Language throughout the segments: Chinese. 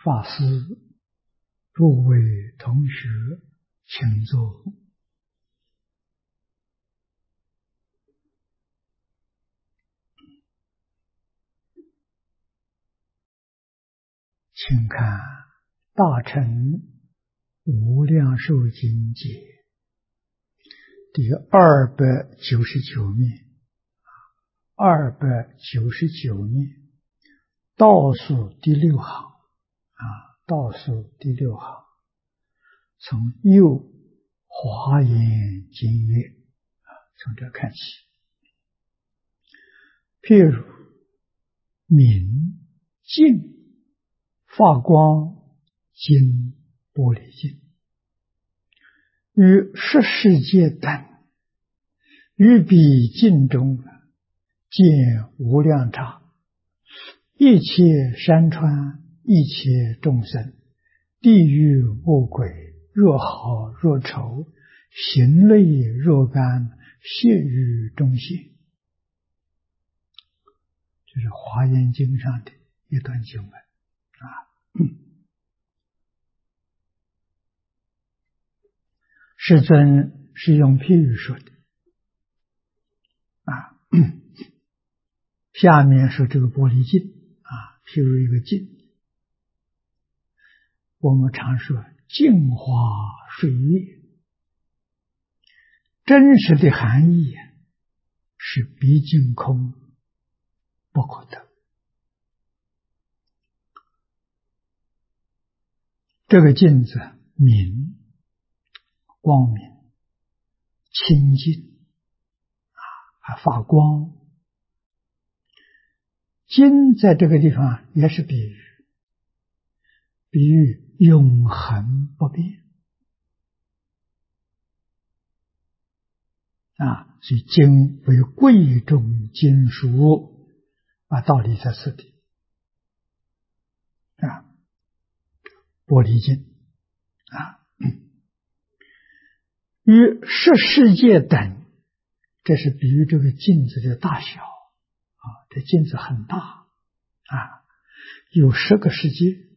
法师、诸位同学，请坐。请看《大乘无量寿经解》第299面，299面倒数第6行倒数第6行，从右华严经页从这看起。譬如明净发光金玻璃镜，于十世界等，于彼镜中见无量刹，一切山川，一切众生，地狱恶鬼，若好若丑，形类若干，谢于中心。这是华严经上的一段经文世尊是用譬喻说的下面说这个玻璃镜譬如一个镜，我们常说镜花水月，真实的含义是毕竟空，不可得。这个镜子明光明清净还发光，金在这个地方也是比喻永恒不变所以金为贵重金属道理在此地玻璃镜于十世界等，这是比喻这个镜子的大小这镜子很大有10个世界，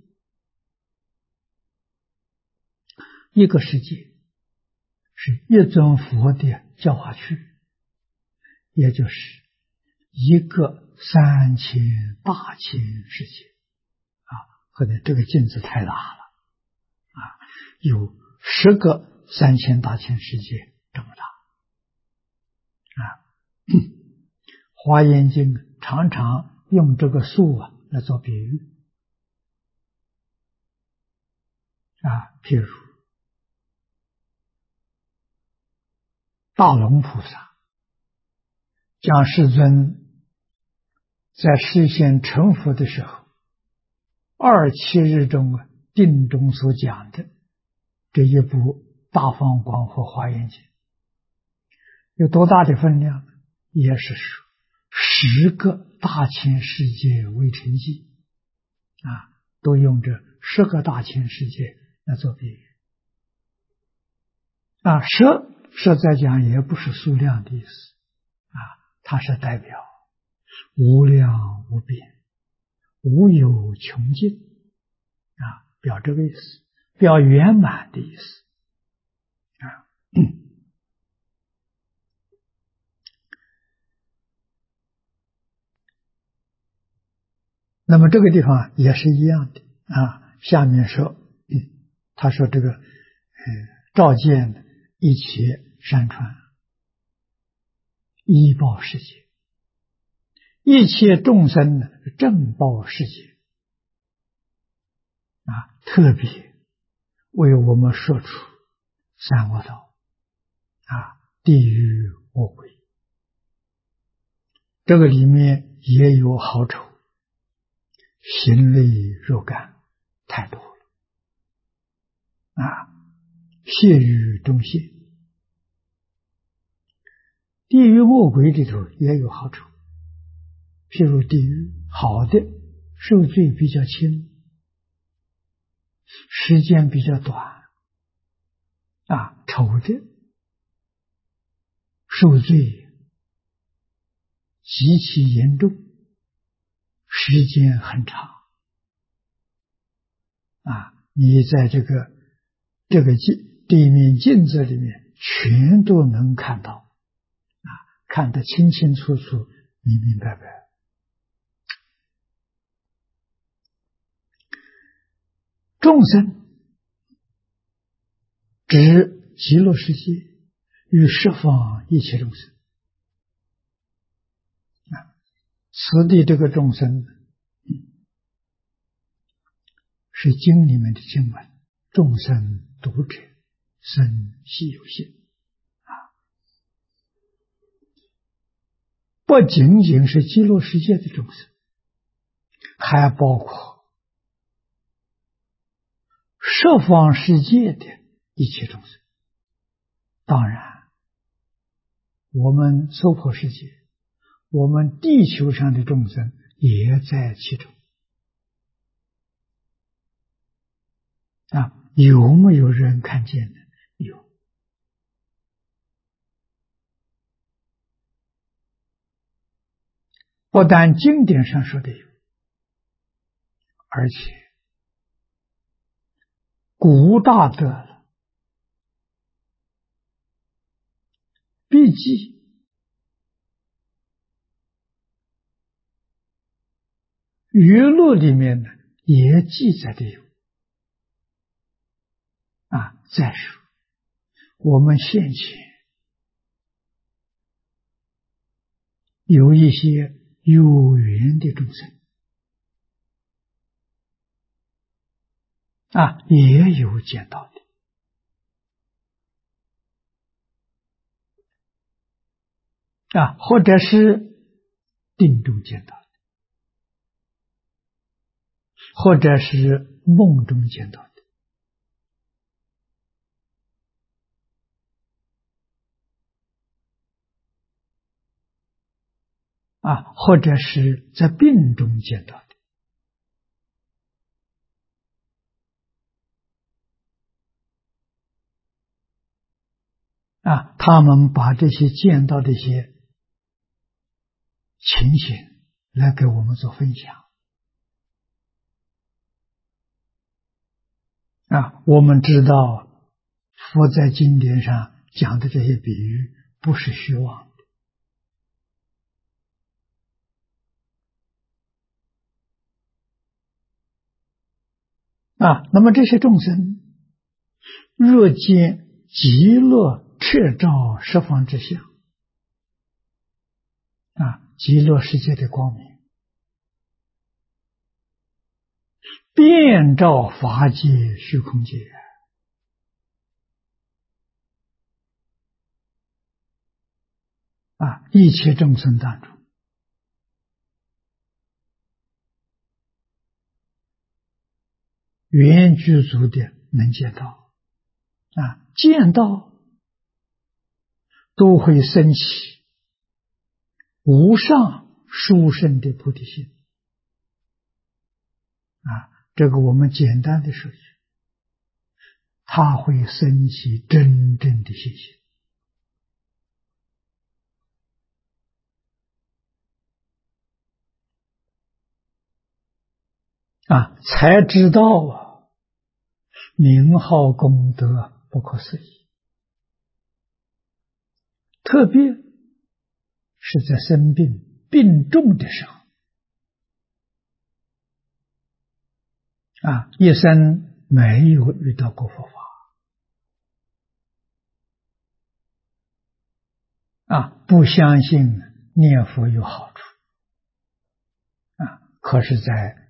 一个世界是一尊佛的教化区，也就是一个3000大千世界可能这个镜子太大了有10个3000大千世界这么大华严经常常用这个数来做比喻譬如大龙菩萨将世尊在实现成佛的时候27日中定中所讲的这一部大方广佛华严经有多大的分量？也是说10个大千世界为成绩都用这10个大千世界来做比喻实在讲也不是数量的意思它是代表无量无边无有穷尽表这个意思，表圆满的意思那么这个地方也是一样的下面说他说这个照见一切山川，依报世界，一切众生正报世界特别为我们说出三恶道地狱恶鬼，这个里面也有好丑，形类若干，太多了谢于中现。地狱恶鬼里头也有好丑，譬如地狱好的受罪比较轻，时间比较短丑的受罪极其严重，时间很长你在这个地面镜子里面全都能看到，看得清清楚楚、明明白白。众生指极乐世界与十方一切众生。此地这个众生是经里面的经文，众生读者生悉有性，不仅仅是极乐世界的众生，还包括十方世界的一切众生。当然，我们娑婆世界，我们地球上的众生也在其中。有没有人看见呢？有。不但经典上说的有，而且古大德了，笔记语录里面呢也记载的有。再说我们现前有一些有缘的众生也有见到的或者是定中见到的，或者是梦中见到的。或者是在病中见到的。他们把这些见到的一些情形来给我们做分享。我们知道佛在经典上讲的这些比喻不是虚妄的。那么这些众生若见极乐彻照十方之相，极乐世界的光明遍照法界虚空界，一切众生当中原具足的能见到，见到都会升起无上殊胜的菩提心。这个我们简单的说句，它会升起真正的信心。才知道名号功德不可思议。特别是在生病病重的时候，一生没有遇到过佛法，不相信念佛有好处，可是在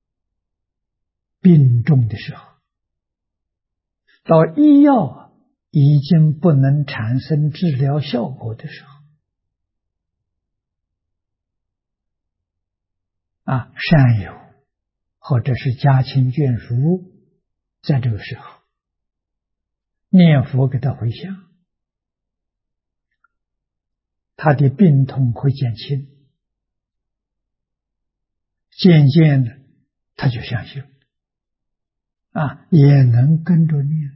病重的时候，到医药已经不能产生治疗效果的时候，善友或者是家亲眷属在这个时候念佛给他回向，他的病痛会减轻，渐渐的他就相信也能跟着念。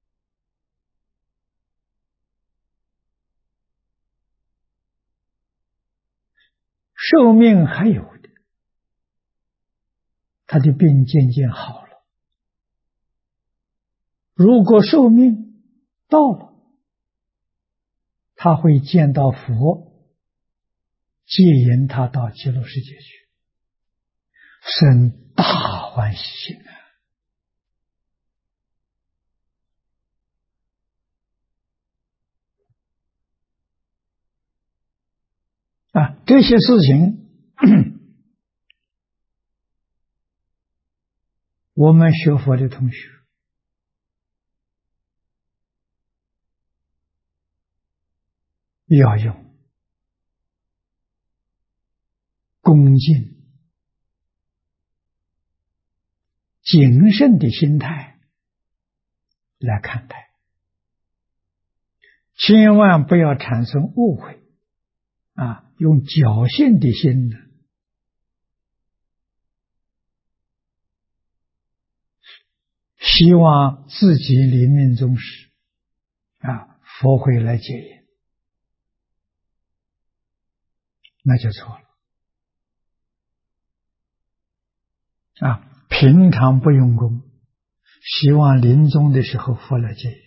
寿命还有的，他的病渐渐好了， 如果寿命到了，他会见到佛，接引他到极乐世界去，生大欢喜心这些事情我们学佛的同学要用恭敬谨慎的心态来看待，千万不要产生误会用侥幸的心呢，希望自己临命终时佛会来接引，那就错了平常不用功，希望临终的时候佛来接引，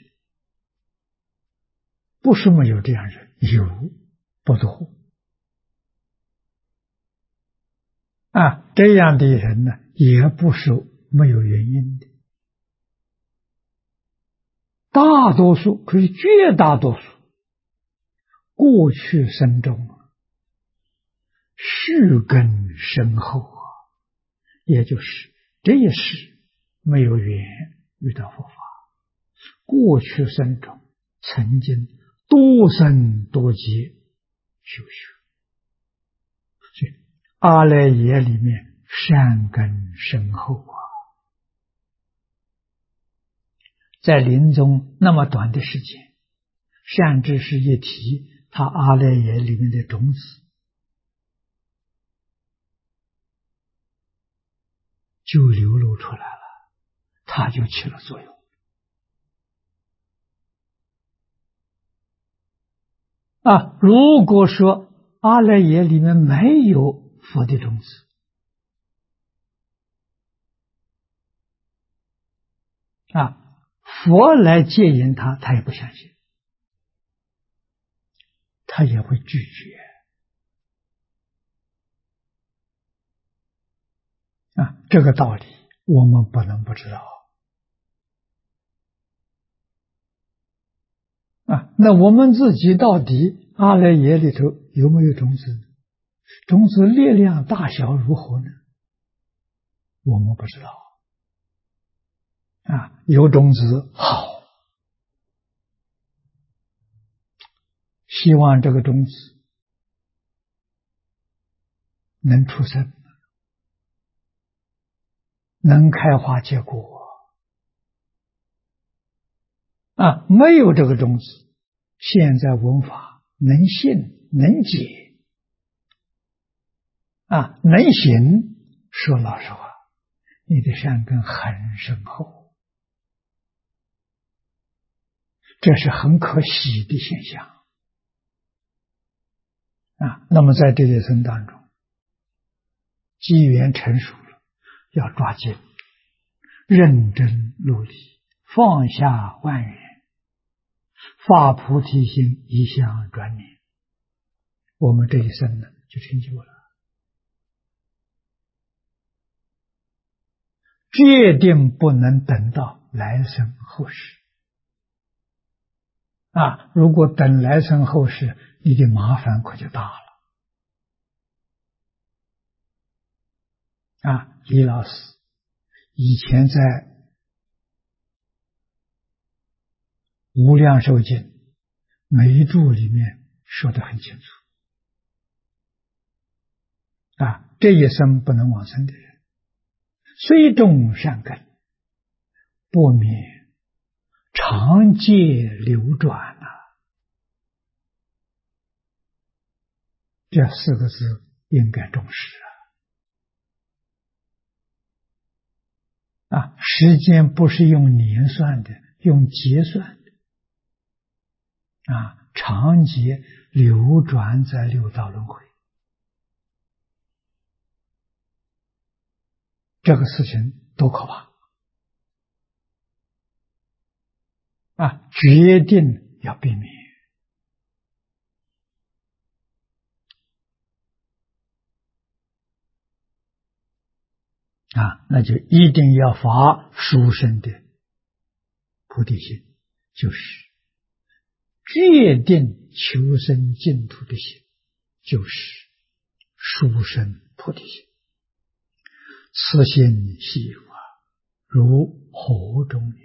不是没有这样人，有，不多这样的人呢，也不是没有原因的。大多数，可是绝大多数，过去生中续根深厚也就是这一世没有缘遇到佛法，过去生中曾经多生多劫修学，所以阿赖耶里面善根深厚在临终那么短的时间，善知识一提，他阿赖耶里面的种子就流露出来了，它就起了作用如果说阿赖耶里面没有佛的种子佛来接引他，他也不相信，他也会拒绝这个道理我们不能不知道那我们自己到底阿赖耶里头有没有种子？种子力量大小如何呢？我们不知道有种子好，希望这个种子能出生，能开花结果没有这个种子，现在闻法能信能解能行，说老实话，你的善根很深厚，这是很可喜的现象那么在这一生当中，机缘成熟了，要抓紧，认真努力，放下万缘，发菩提心，一向转念，我们这一生呢就成就了。决定不能等到来生后世如果等来生后世，你的麻烦可就大了李老师以前在无量寿经每一注里面说得很清楚这一生不能往生的人，虽种善根，不免常界流转这四个字应该重视时间不是用年算的，用劫算的常劫流转在六道轮回，这个事情多可怕决定要避免那就一定要发殊胜的菩提心，就是决定求生净土的心，就是殊胜菩提心。此心稀有如河中月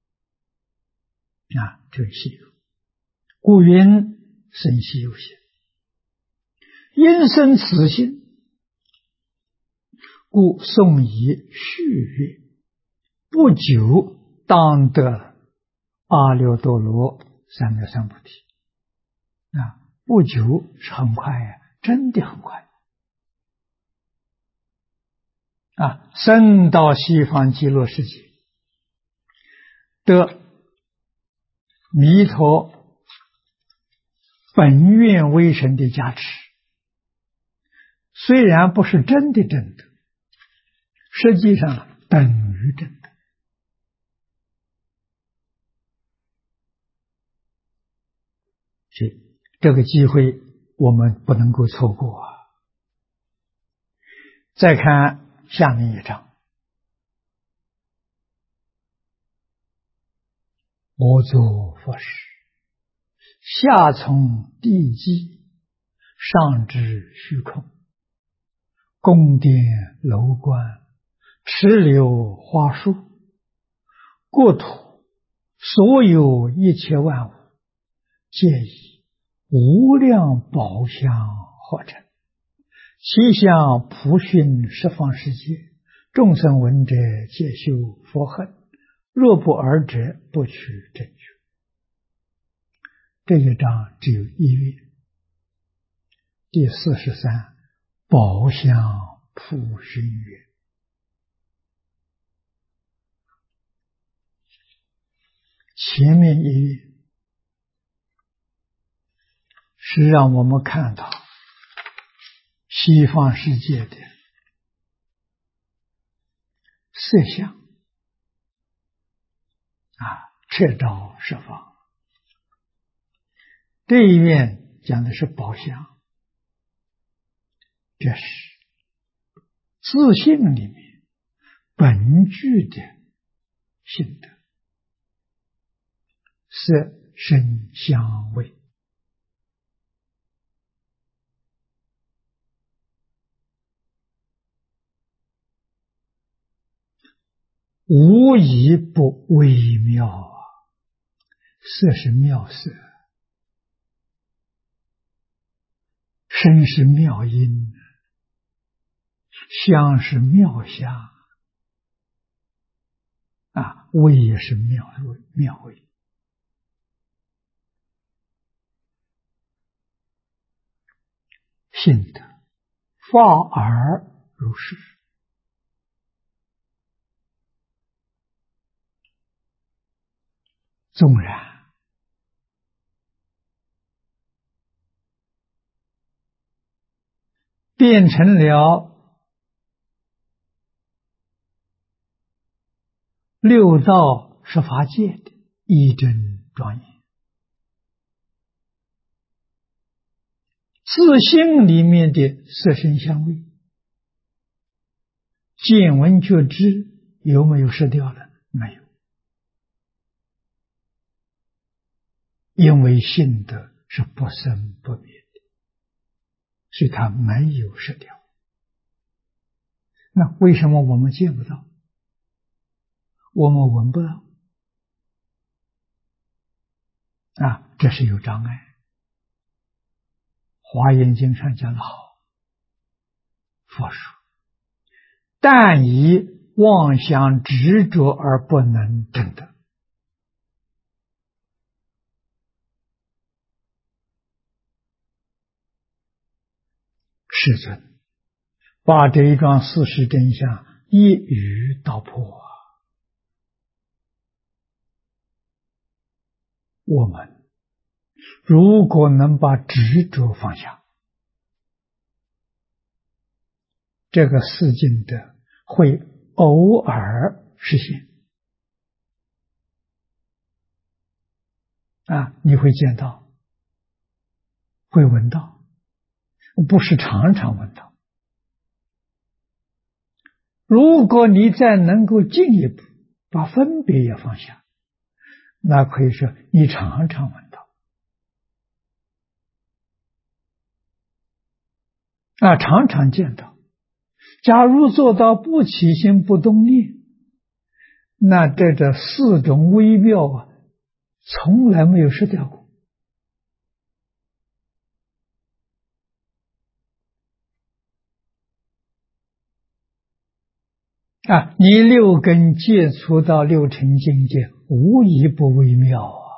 这是稀有，故云生稀有心。因生此心，故诵以续曰：不久当得阿耨多罗三藐三菩提。不久是很快真的很快升到西方极乐世界，得弥陀本愿威神的加持，虽然不是真的真的，实际上等于真的。所以这个机会我们不能够错过再看下面一章，我作佛时，下从地基，上至虚空，宫殿楼观，池流花树，国土所有一切万物，皆以无量宝相合成，其相普熏十方世界，众生闻者皆修佛恨，若不尔者，不取正觉。这一章只有一页，第43，宝相普熏曰。前面一页是让我们看到西方世界的色相彻照十方，这一面讲的是宝相，这是自性里面本具的性德，色声香味，无一不微妙色是妙色，声是妙音，香是妙香味也是妙味。性德发而如是，纵然变成了六道十法界的一真庄严，自性里面的色声香味见闻觉知有没有失掉了？没有，因为性德是不生不灭的，所以它没有失掉。那为什么我们见不到，我们闻不到这是有障碍。华严经上讲得好，佛说但以妄想执着而不能证得。世尊把这一桩事实真相一语道破我们如果能把执着放下，这个世境的会偶尔实现， 你会见到，会闻到，不是常常闻到。如果你再能够进一步把分别也放下，那可以说你常常闻到，常常见到。假如做到不起心不动念，那这四种微妙从来没有失掉过。你六根接触到六尘境界，无一不微妙啊！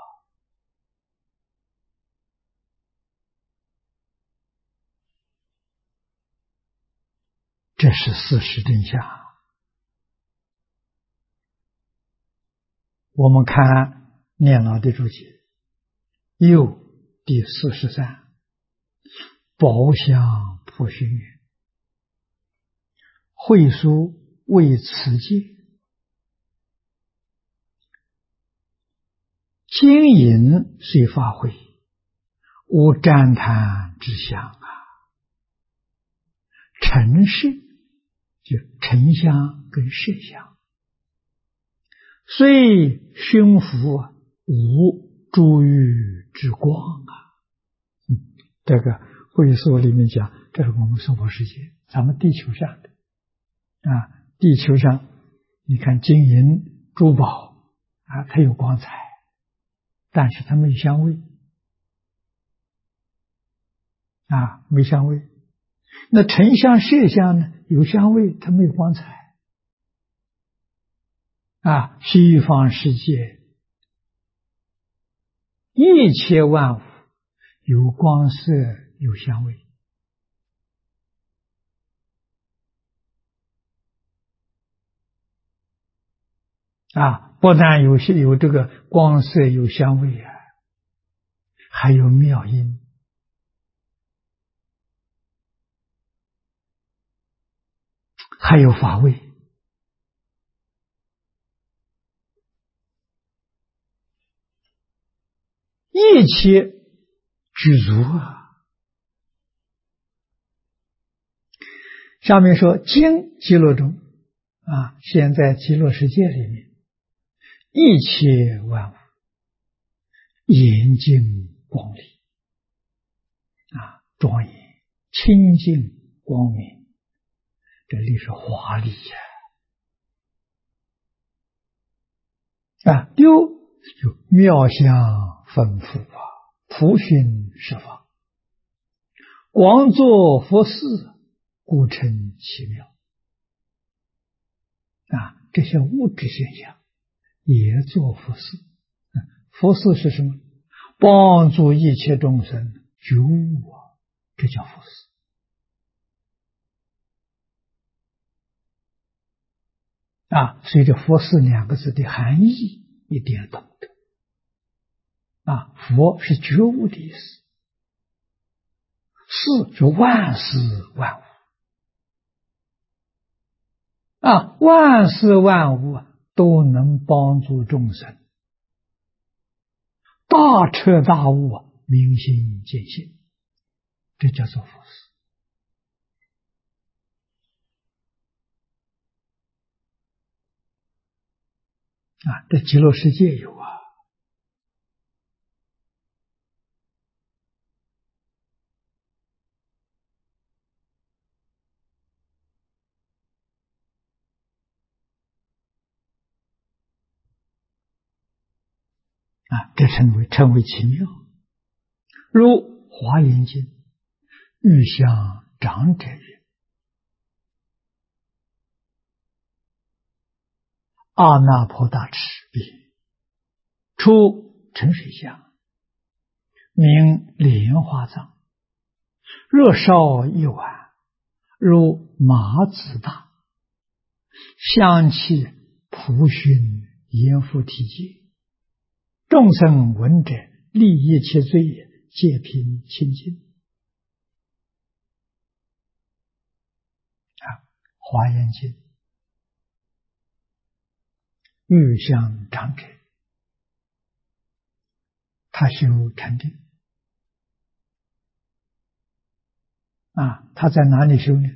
这是事实真相。我们看念老的注解，右第43，宝相普熏云，会书为此界，经营虽发挥，无赞叹之相尘世就尘相跟世相，虽熏福无珠玉之光这个会所里面讲，这是我们娑婆世界，咱们地球上的地球上你看金银珠宝它有光彩，但是它没有香味没香味。那尘相色相呢，有香味，它没有光彩西方世界一切万物有光色有香味不但有这个光色有香味还有妙音，还有法味，一切具足下面说经极乐中现在极乐世界里面，一切万物严净光丽庄严清净光明，这里是华丽丢就妙相丰富普熏十方，广作佛事，故称奇妙这些物质现象也做佛事。佛事是什么？帮助一切众生觉悟这叫佛事所以这佛事两个字的含义一定要懂得佛是觉悟的意思，事是万事万物万事万物都能帮助众生大彻大悟明心见性，这叫做佛事这极乐世界有这称为奇妙。如华严经欲向长者曰：阿那婆大慈悲，出沉水相，名莲花藏，若烧一碗，如麻子大，香气普熏阎浮提界，众生闻者，立一切罪业，皆凭清净。华严经欲向长者， 他修禅定他在哪里修呢？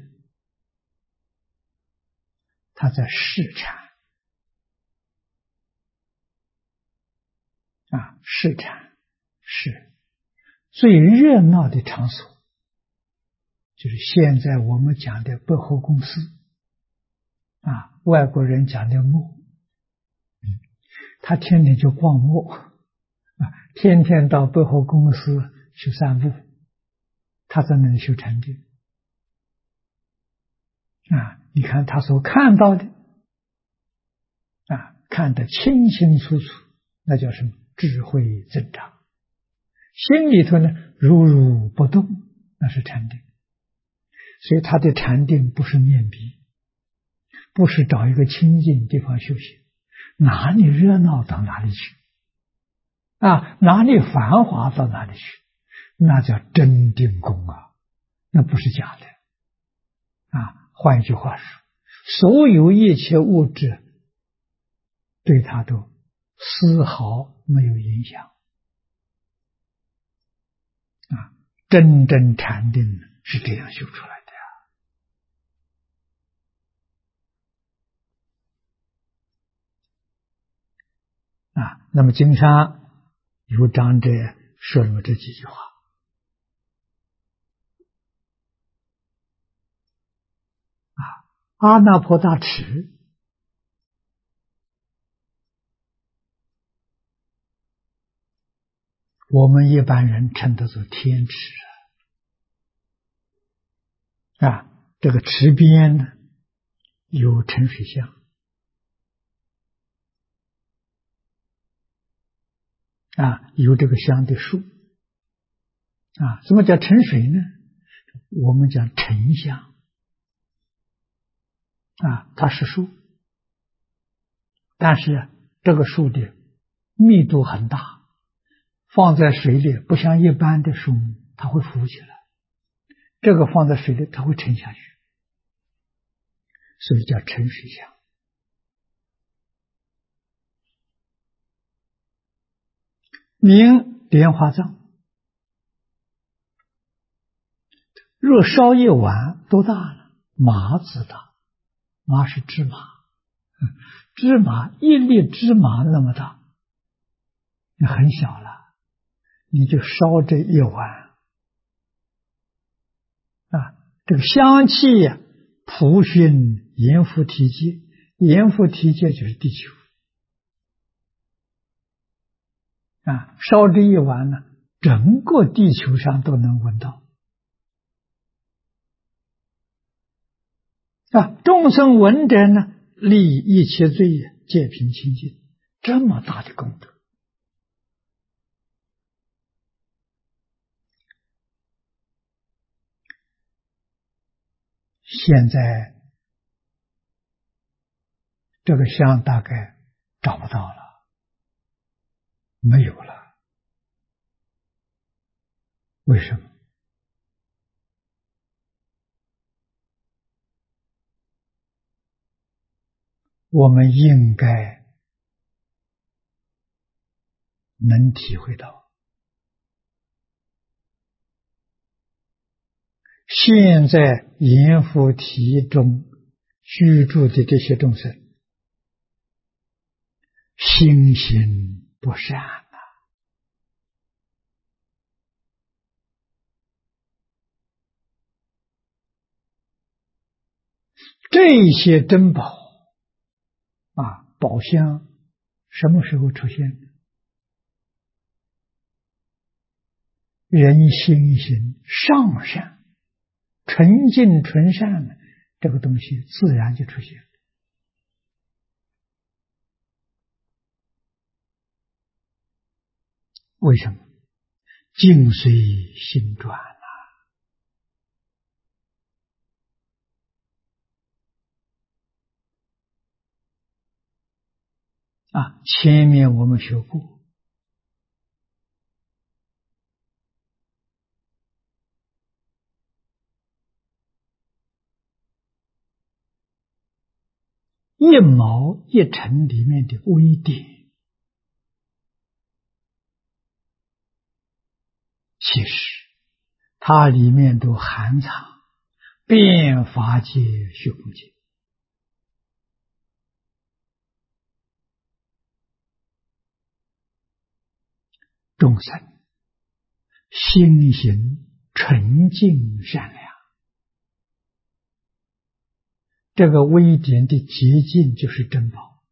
他在市禅市禅是最热闹的场所，就是现在我们讲的百货公司外国人讲的墓，他天天就逛墓天天到百货公司去散步，他在那里修禅定你看他所看到的看得清清楚楚，那叫什么？智慧增长。心里头呢如如不动，那是禅定。所以他的禅定不是面壁，不是找一个清净地方修行，哪里热闹到哪里去哪里繁华到哪里去，那叫真定功那不是假的换一句话说，所有一切物质对他都丝毫没有影响真正禅定是这样修出来的那么经上有长者说了这几句话阿那婆大池我们一般人称得作天池这个池边呢有沉水香有这个香的树什么叫沉水呢？我们讲沉香它是树，但是这个树的密度很大，放在水里不像一般的树木它会浮起来，这个放在水里它会沉下去，所以叫沉水香名莲花藏。若烧一碗多大呢？麻子大，麻是芝麻芝麻一粒芝麻那么大，那很小了，你就烧这一碗这个香气普熏阎浮提界，阎浮提界就是地球烧这一碗呢，整个地球上都能闻到众生闻者呢，利一切罪业，戒品清净，这么大的功德。现在这个香大概找不到了，没有了。为什么？我们应该能体会到，现在阎浮提中居住的这些众生，心行不善这些珍宝宝箱什么时候出现的？人心行上善，纯净纯善的这个东西自然就出现了。为什么？境随心转前面我们学过，一毛一尘里面的微点， 其实它里面都含藏遍法界虚空界。众生心行纯净善良，这个微点的洁净就是珍宝。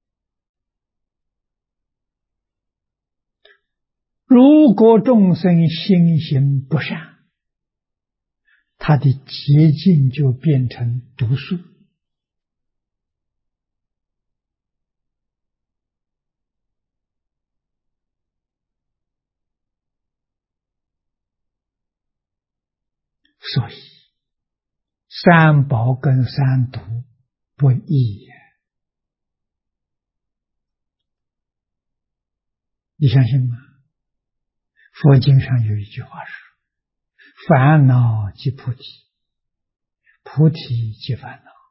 如果众生心行不善，他的洁净就变成毒素。所以三宝跟三毒不异也。你相信吗？佛经上有一句话说：烦恼即菩提，菩提即烦恼，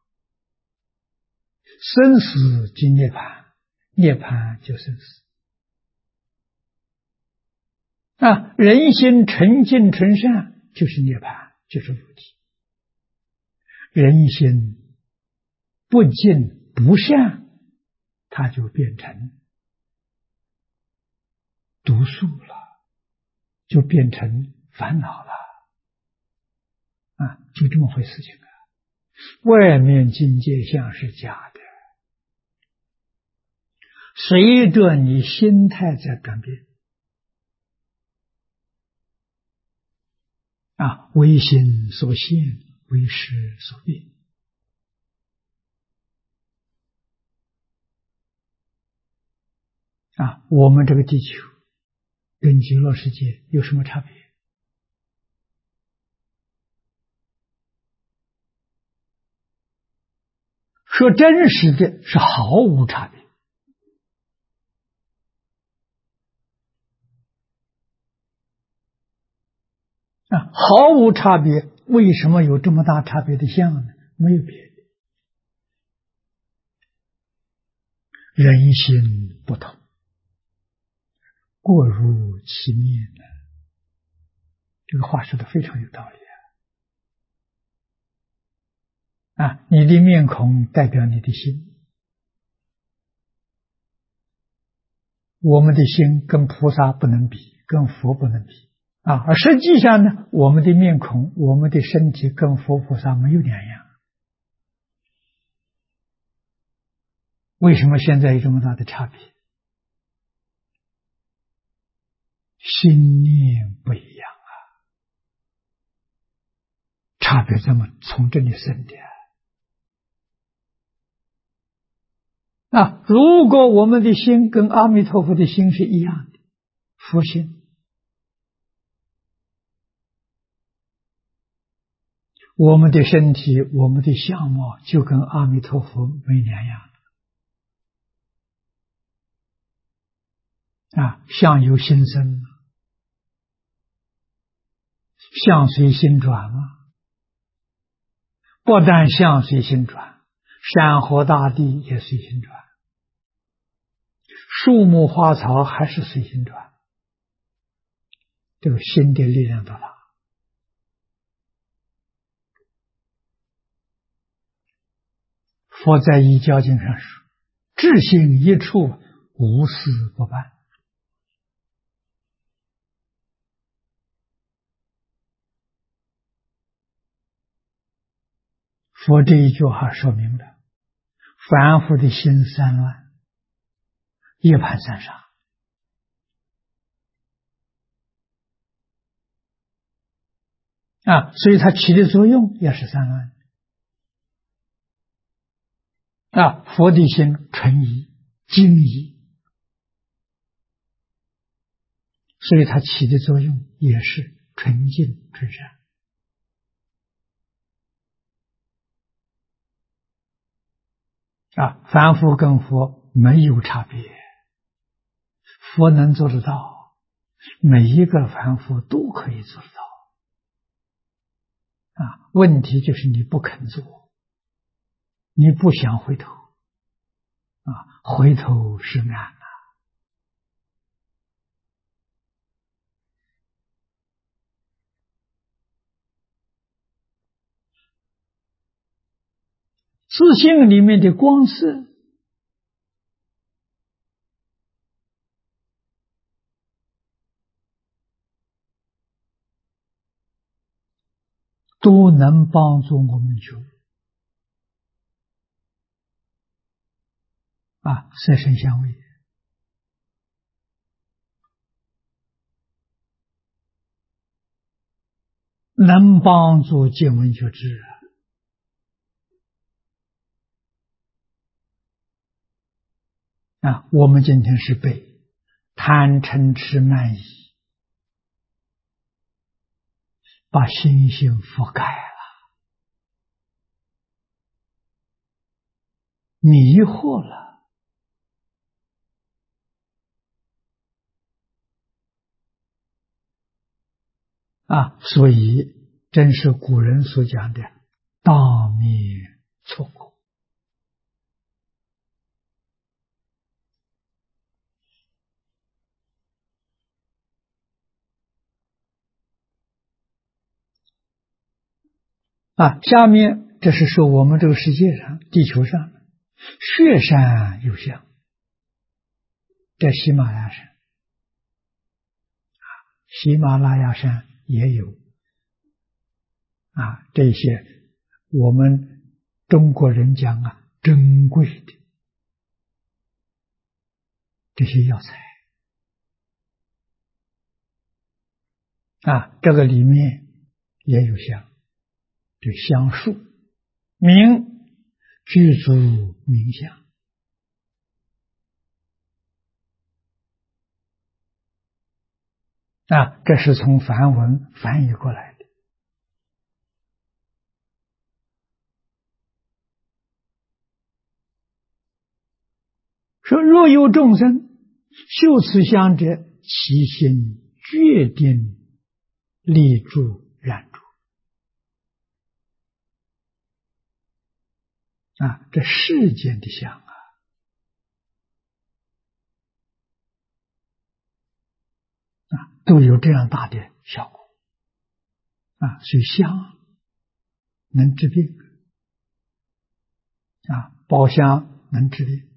生死即涅槃，涅槃就生死。人心纯净纯善就是涅槃，就是菩提。人心不净不善，它就变成毒素了，就变成烦恼了。就这么回事情啊！外面境界像是假的，随着你心态在改变。为心所现，为识所变。我们这个地球跟极乐世界有什么差别？说真实的是毫无差别。毫无差别，为什么有这么大差别的相呢？没有别的，人心不同，过如其面呢。这个话说的非常有道理你的面孔代表你的心，我们的心跟菩萨不能比，跟佛不能比而实际上呢，我们的面孔，我们的身体跟佛菩萨没有两样。为什么现在有这么大的差别？心念不一样差别这么从这里生的如果我们的心跟阿弥陀佛的心是一样的，佛心，我们的身体，我们的相貌就跟阿弥陀佛没两样相由心生，相随心转不但相随心转，山河大地也随心转，树木花草还是随心转。这个心的力量多大！佛在《依教经》上说：至心一处，无事不办。佛这一句话说明了，凡夫的心散乱，夜盘散沙所以它起的作用也是散乱佛的心纯一精一，所以它起的作用也是纯净纯善凡夫跟佛没有差别，佛能做得到，每一个凡夫都可以做得到问题就是你不肯做，你不想回头回头是岸性里面的光色都能帮助我们觉悟色声香味能帮助见闻觉知我们今天是被贪嗔痴慢疑把心性覆盖了，迷惑了所以正是古人所讲的大灭错过下面这是说我们这个世界上地球上雪山有相，在喜马拉雅山喜马拉雅山也有这些我们中国人讲珍贵的这些药材这个里面也有香，这香树名具足名香这是从梵文翻译过来的。说若有众生修此香者，其心决定立住染住这世间的香都有这样大的效果所以香能治病宝香能治病，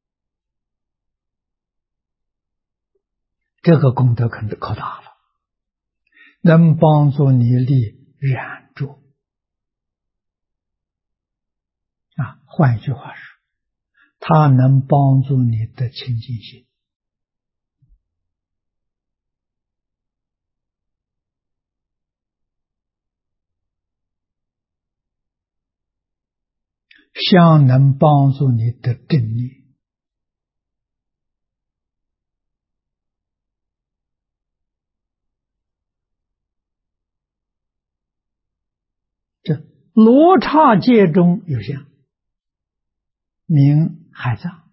这个功德可大了，能帮助你立染住换一句话说，它能帮助你的清净心香能帮助你的正念这罗刹界中有香名海藏，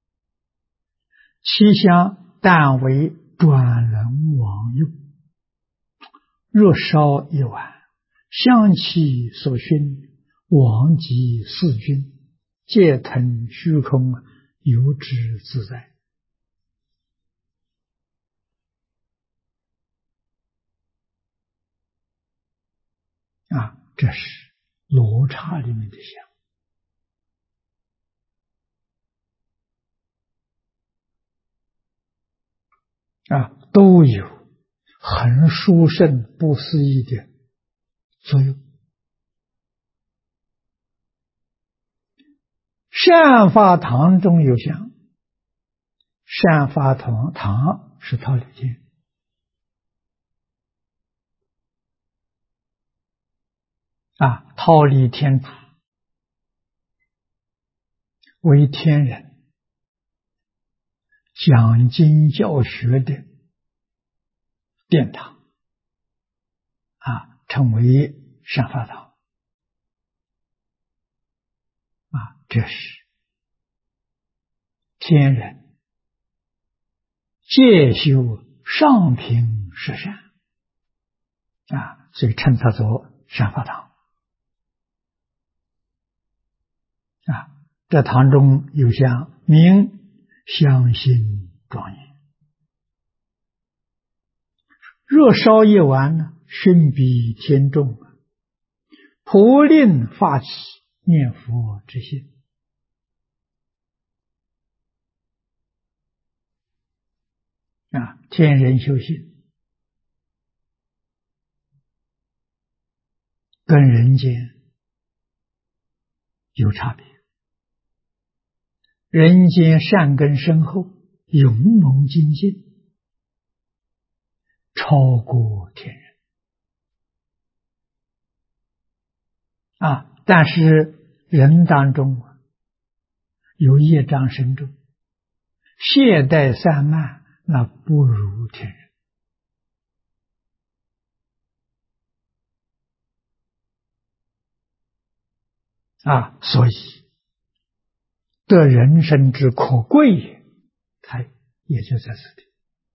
其香但为转轮王用，若烧一碗，香气所熏，王及四君，皆腾虚空，游之自在这是罗刹里面的香都有很殊胜不思议的作用。善法堂中有香，善法堂是忉利天忉利天主为天人讲经教学的殿堂称为善法堂这是天人戒修上品十善所以称它做善法堂这堂中有香名香心庄严，若烧一碗熏彼天众，普令发起念佛之心。天人修行跟人间有差别，人间善根深厚，勇猛精进，超过天人。但是人当中有业障深重，懈怠散漫，那不如天人。所以得人生之可贵也，它也就在此地。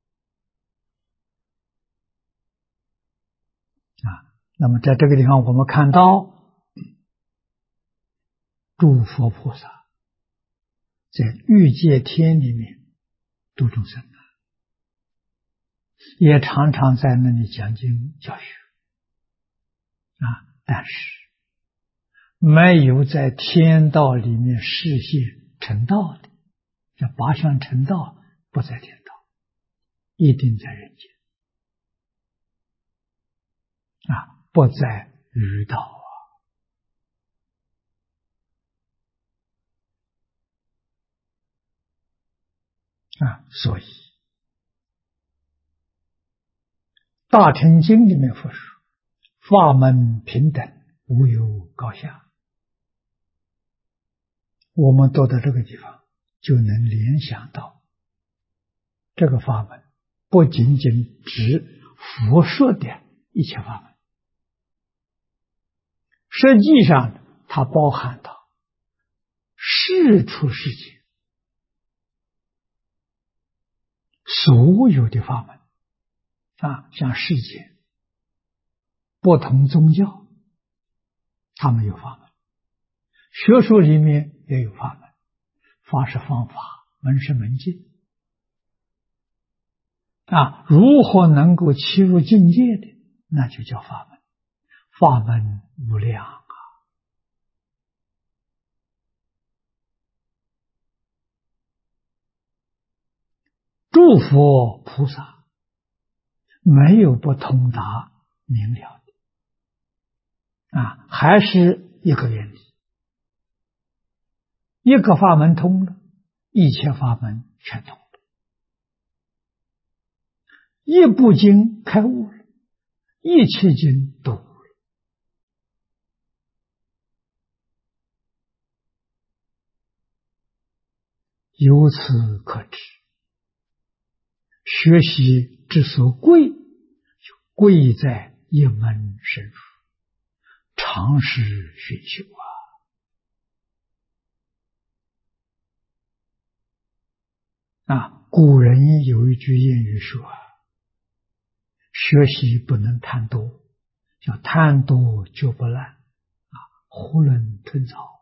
那么在这个地方我们看到诸佛菩萨在欲界天里面度众生，也常常在那里讲经教学，但是没有在天道里面示现成道的，这八相成道不在天道，一定在人间，不在余道所以大乘经里面佛说，法门平等，无有高下。我们读到这个地方就能联想到，这个法门不仅仅指佛说的一切法门，实际上它包含到世出世间所有的法门像世间不同宗教，他们有法门，学术里面也有法门，法是方法，门是门径如何能够契入境界的，那就叫法门，法门无量诸佛菩萨没有不通达明了的还是一个原理，一个法门通了，一切法门全通了，一部经开悟了，一切经都悟了。由此可知，学习之所贵，就贵在一门深入，常识熏修古人有一句谚语说学习不能贪多，叫贪多就不烂囫囵吞枣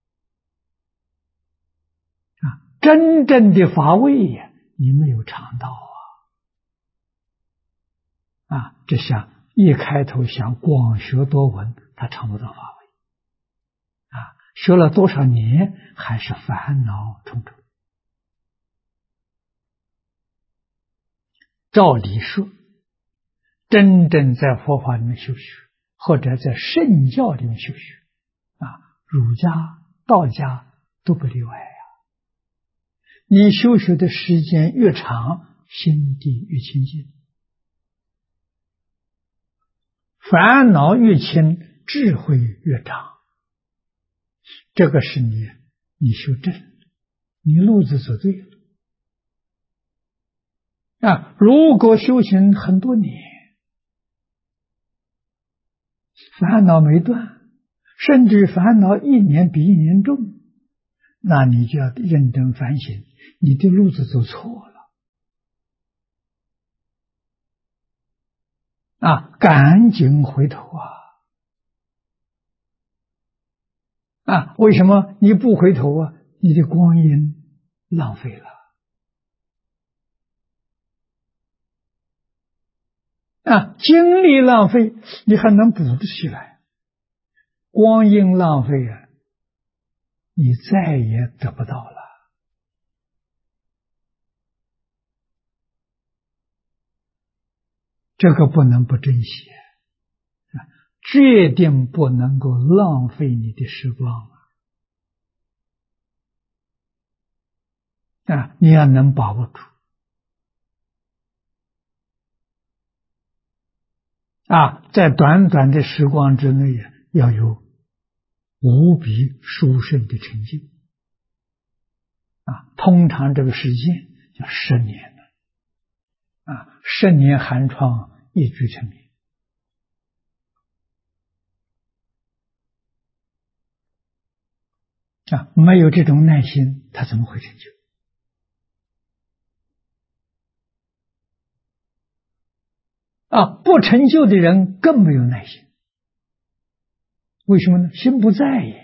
真正的法味呀，你没有尝到这像一开头想广学多闻，他尝不到法味学了多少年还是烦恼重重。照理说，真正在佛法里面修学，或者在圣教里面修学儒家、道家都不例外你修学的时间越长，心地越清净，烦恼越轻，智慧越长。这个是你修正，你路子走对了如果修行很多年，烦恼没断，甚至烦恼一年比一年重，那你就要认真反省，你的路子走错了赶紧回头为什么你不回头你的光阴浪费了精力浪费，你还能补得起来，光阴浪费你再也得不到了。这个不能不珍惜，决定不能够浪费你的时光你要能把握住在短短的时光之内要有无比殊胜的成就通常这个时间要10年10年寒窗一举成名没有这种耐心，他怎么会成就？不成就的人更没有耐心，为什么呢？心不在也。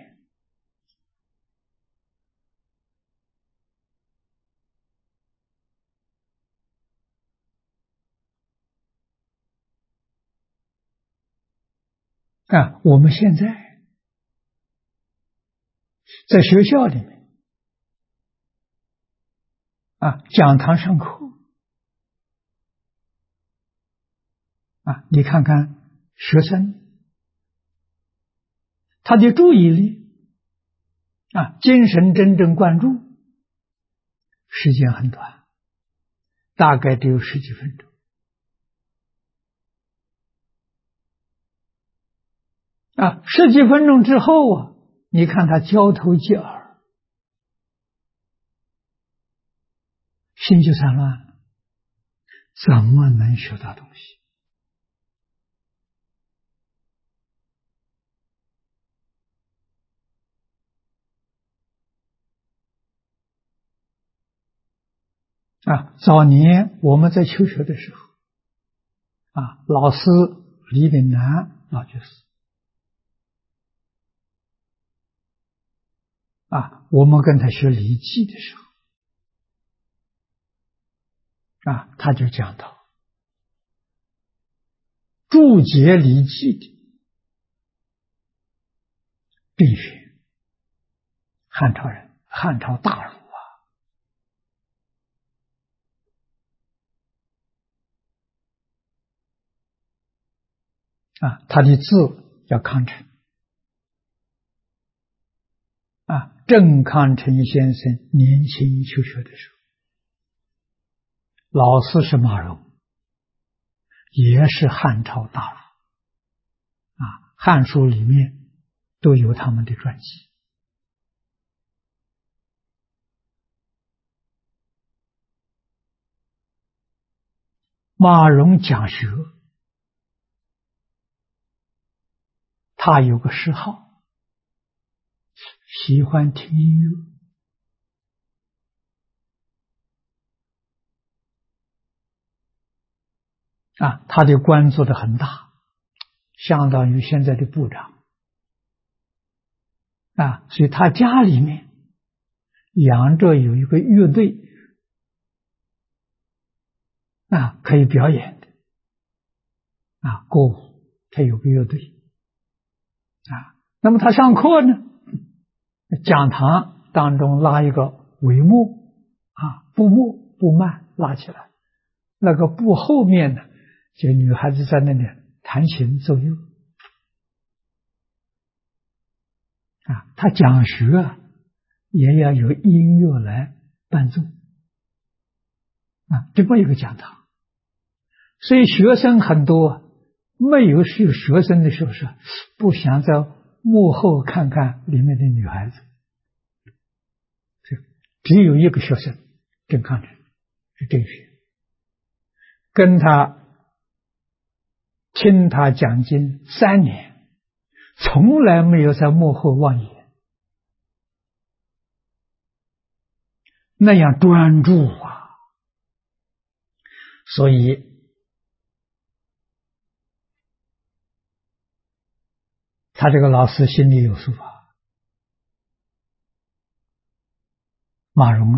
我们现在在学校里面讲堂上课你看看学生他的注意力精神真正灌注时间很短，大概只有10几分钟10几分钟之后你看他交头接耳，心就散乱了，怎么能学到东西？早年我们在求学的时候老师李炳南老居士我们跟他学礼记的时候他就讲到注解礼记的郑玄，汉朝人，汉朝大儒他的字叫康成郑康成先生年轻求学的时候，老师是马融，也是汉朝大儒汉书里面都有他们的传记马融讲学，他有个嗜好，喜欢听音乐他的官做得很大，相当于现在的部长所以他家里面养着有一个乐队可以表演的歌舞，他有个乐队那么他上课呢，讲堂当中拉一个帷幕布幕布幔拉起来，那个布后面呢，就女孩子在那里弹琴奏乐他讲学也要有音乐来伴奏这么一个讲堂，所以学生很多没有是学生的时候是不想在幕后看看里面的女孩子，只有一个学生郑康成是郑学，跟他听他讲经3年，从来没有在幕后望眼，那样专注所以他这个老师心里有数马融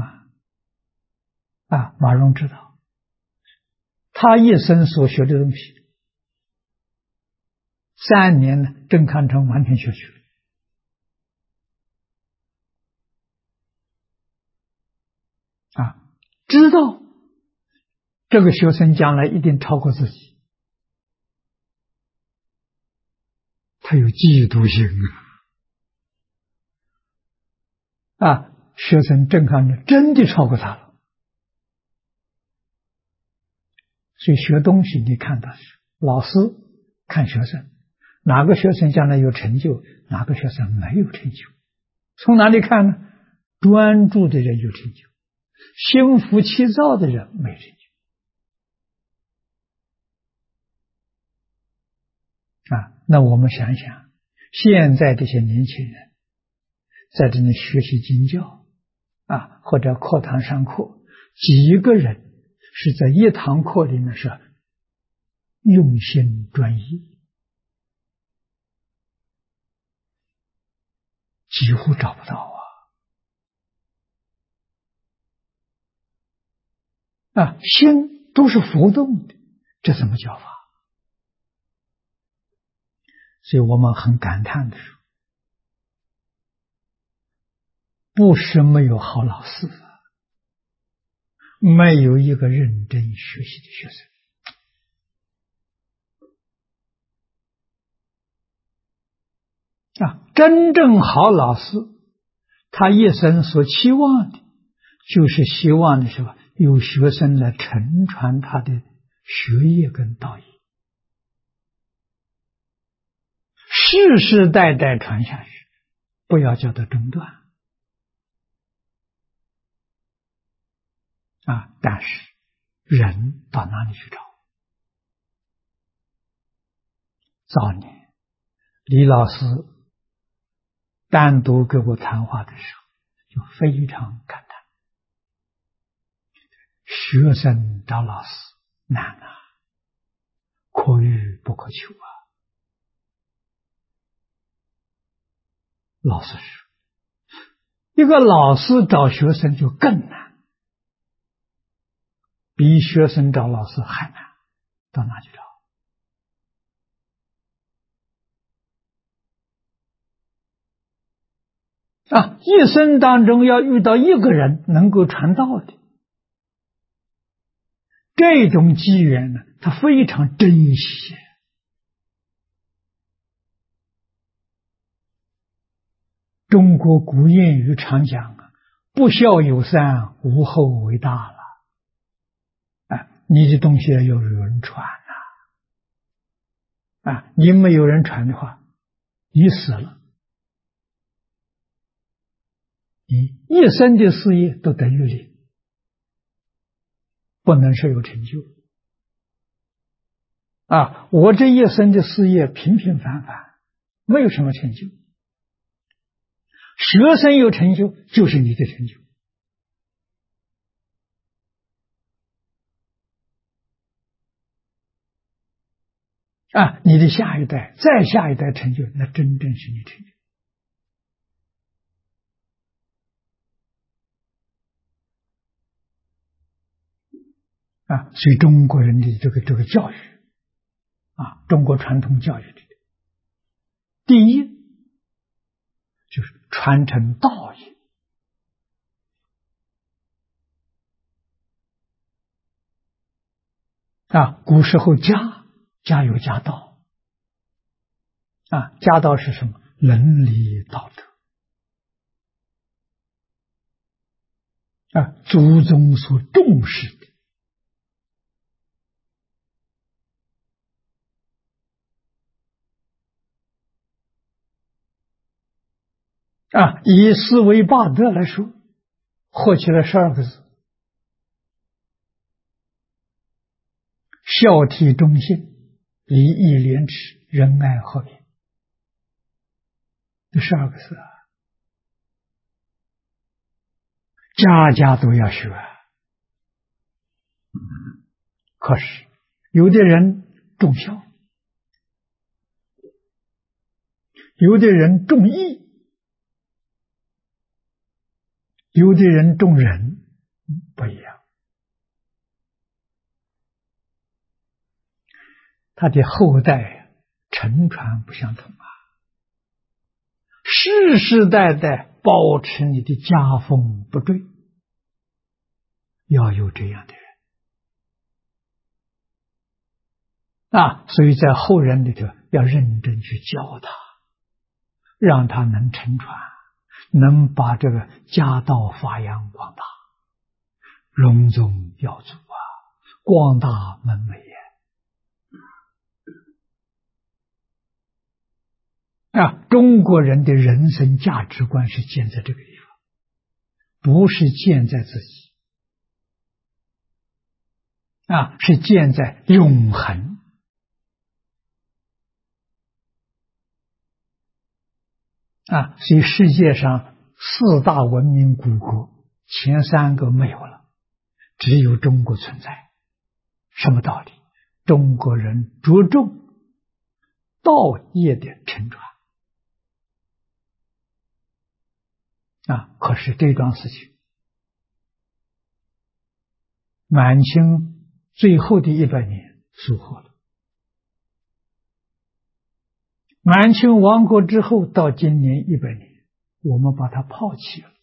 马融知道他一生所学的东西3年呢，郑康成完全学去了啊，知道这个学生将来一定超过自己，他有嫉妒心啊！学生正看着真的超过他了，所以学东西你看到是老师看学生，哪个学生将来有成就，哪个学生没有成就，从哪里看呢？专注的人有成就，心浮气躁的人没成就啊！那我们想想，现在这些年轻人在这里学习经教啊，或者课堂上课，几个人是在一堂课里面是用心专一，几乎找不到啊！心都是浮动的，这怎么教法？所以我们很感叹的说，不是没有好老师，没有一个认真学习的学生啊！真正好老师，他一生所期望的，就是希望的是吧，有学生来承传他的学业跟道义，世世代代传下去，不要叫它中断啊！但是人到哪里去找？早年李老师单独给我谈话的时候，就非常感叹，学生找老师难啊，可遇不可求啊。老师说，一个老师找学生就更难，比学生找老师还难，到哪去找？啊，一生当中要遇到一个人能够传道的，这种机缘呢，他非常珍惜。中国古谚语常讲啊，不孝有三，无后为大了。你的东西要有人传你没有人传的话，你死了，你一生的事业都等于零，不能说有成就我这一生的事业平平凡凡，没有什么成就。学生有成就，就是你的成就你的下一代再下一代成就，那真正是你成就所以中国人的这个教育中国传统教育里的第一就是传承道义古时候家有家道家道是什么？伦理道德祖宗所重视的以四维八德来说，合起来12个字：孝悌忠信、礼义廉耻、仁爱和平，这12个字家家都要学可是有的人重孝，有的人重义，有的人重仁，不一样。他的后代承传不相同世世代代保持你的家风不坠要有这样的人所以在后人里头要认真去教他，让他能承传，能把这个家道发扬光大，隆宗耀祖光大门楣中国人的人生价值观是建在这个地方，不是建在自己是建在永恒所以世界上4大文明古国前3个没有了，只有中国存在。什么道理？中国人着重道业的承传可是这桩事情，满清最后的100年疏忽了。满清亡国之后，到今年100年，我们把它抛弃了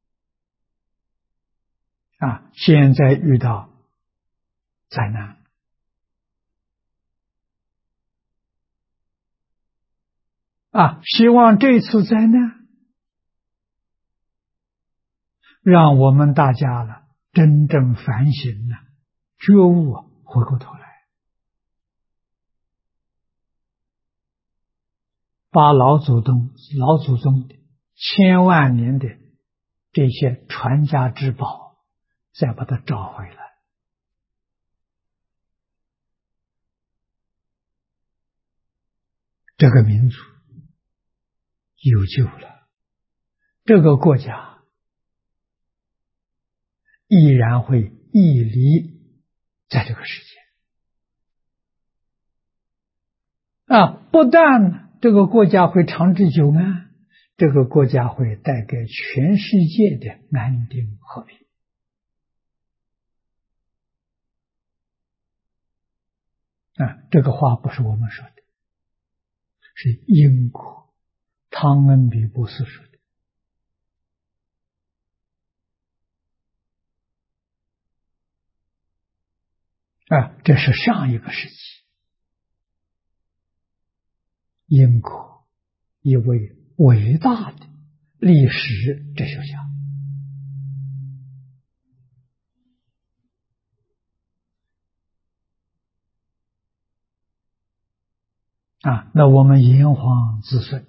现在遇到灾难希望这次灾难让我们大家真正反省觉悟回过头来，把老祖宗的千万年的这些传家之宝再把它找回来，这个民族有救了，这个国家依然会屹立在这个世界不但这个国家会长治久安，这个国家会带给全世界的安定和平这个话不是我们说的，是英国汤恩比博士说的这是上一个世纪英国一位伟大的历史哲学家那我们炎黄子孙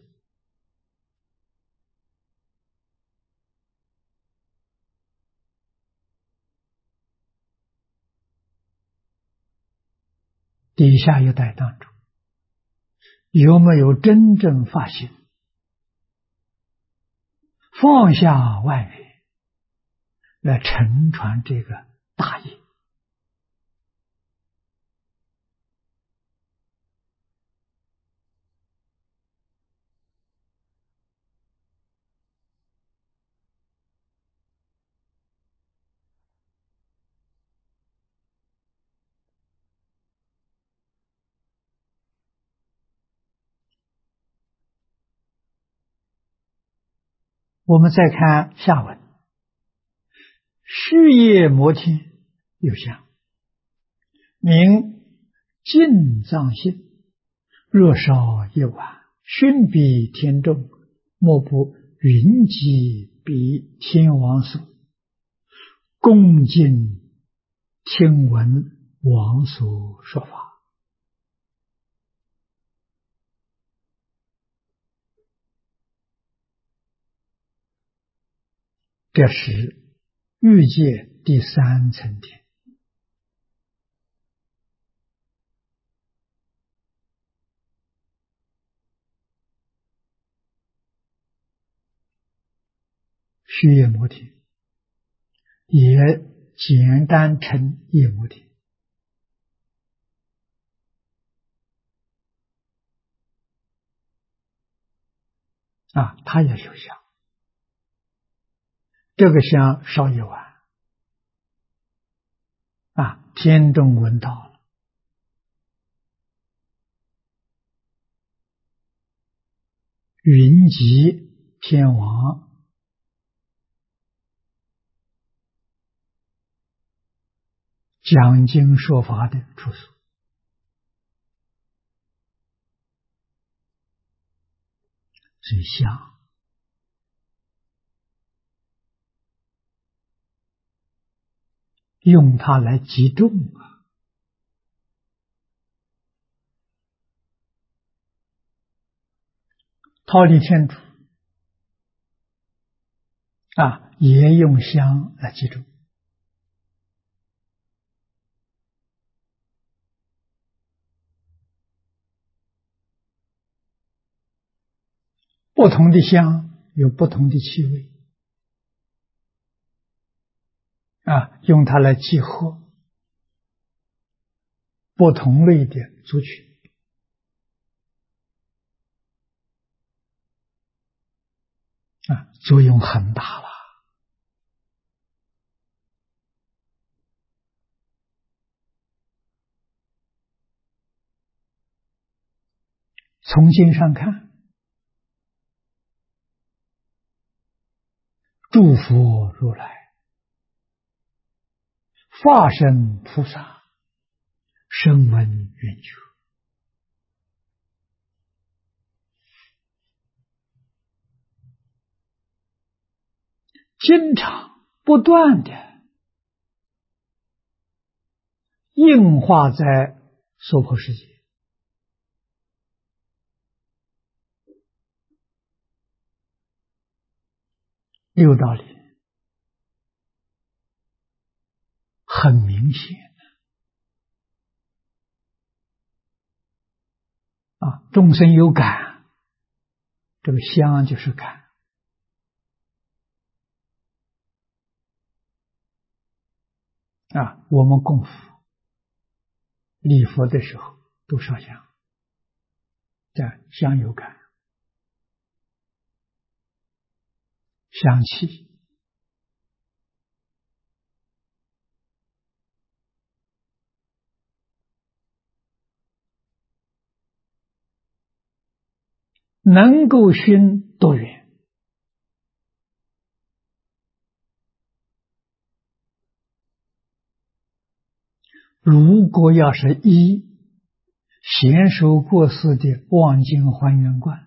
底下一代当中，有没有真正发现放下万缘来承传这个大业我们再看下文，虚叶摩天有相，名净藏性，若烧一碗，熏比天众，莫不云集比天王所，恭敬听闻王所说法。这是欲界第3层天，虚叶摩天，也简单称叶摩天他也有香，这个香烧一碗天众闻到了，云集天王讲经说法的处所。所以香用它来集中啊，忉利天主啊，也用香来集中。不同的香有不同的气味啊，用它来集合不同类的族群啊，作用很大了。从经上看，诸佛如来、化身菩萨、声闻缘觉，经常不断的应化在娑婆世界。六道里很明显啊，众生有感，这个香就是感啊。我们供佛、礼佛的时候都烧香，这香有感，香气能够熏多远。如果要是依贤首过世的《望经还原观》，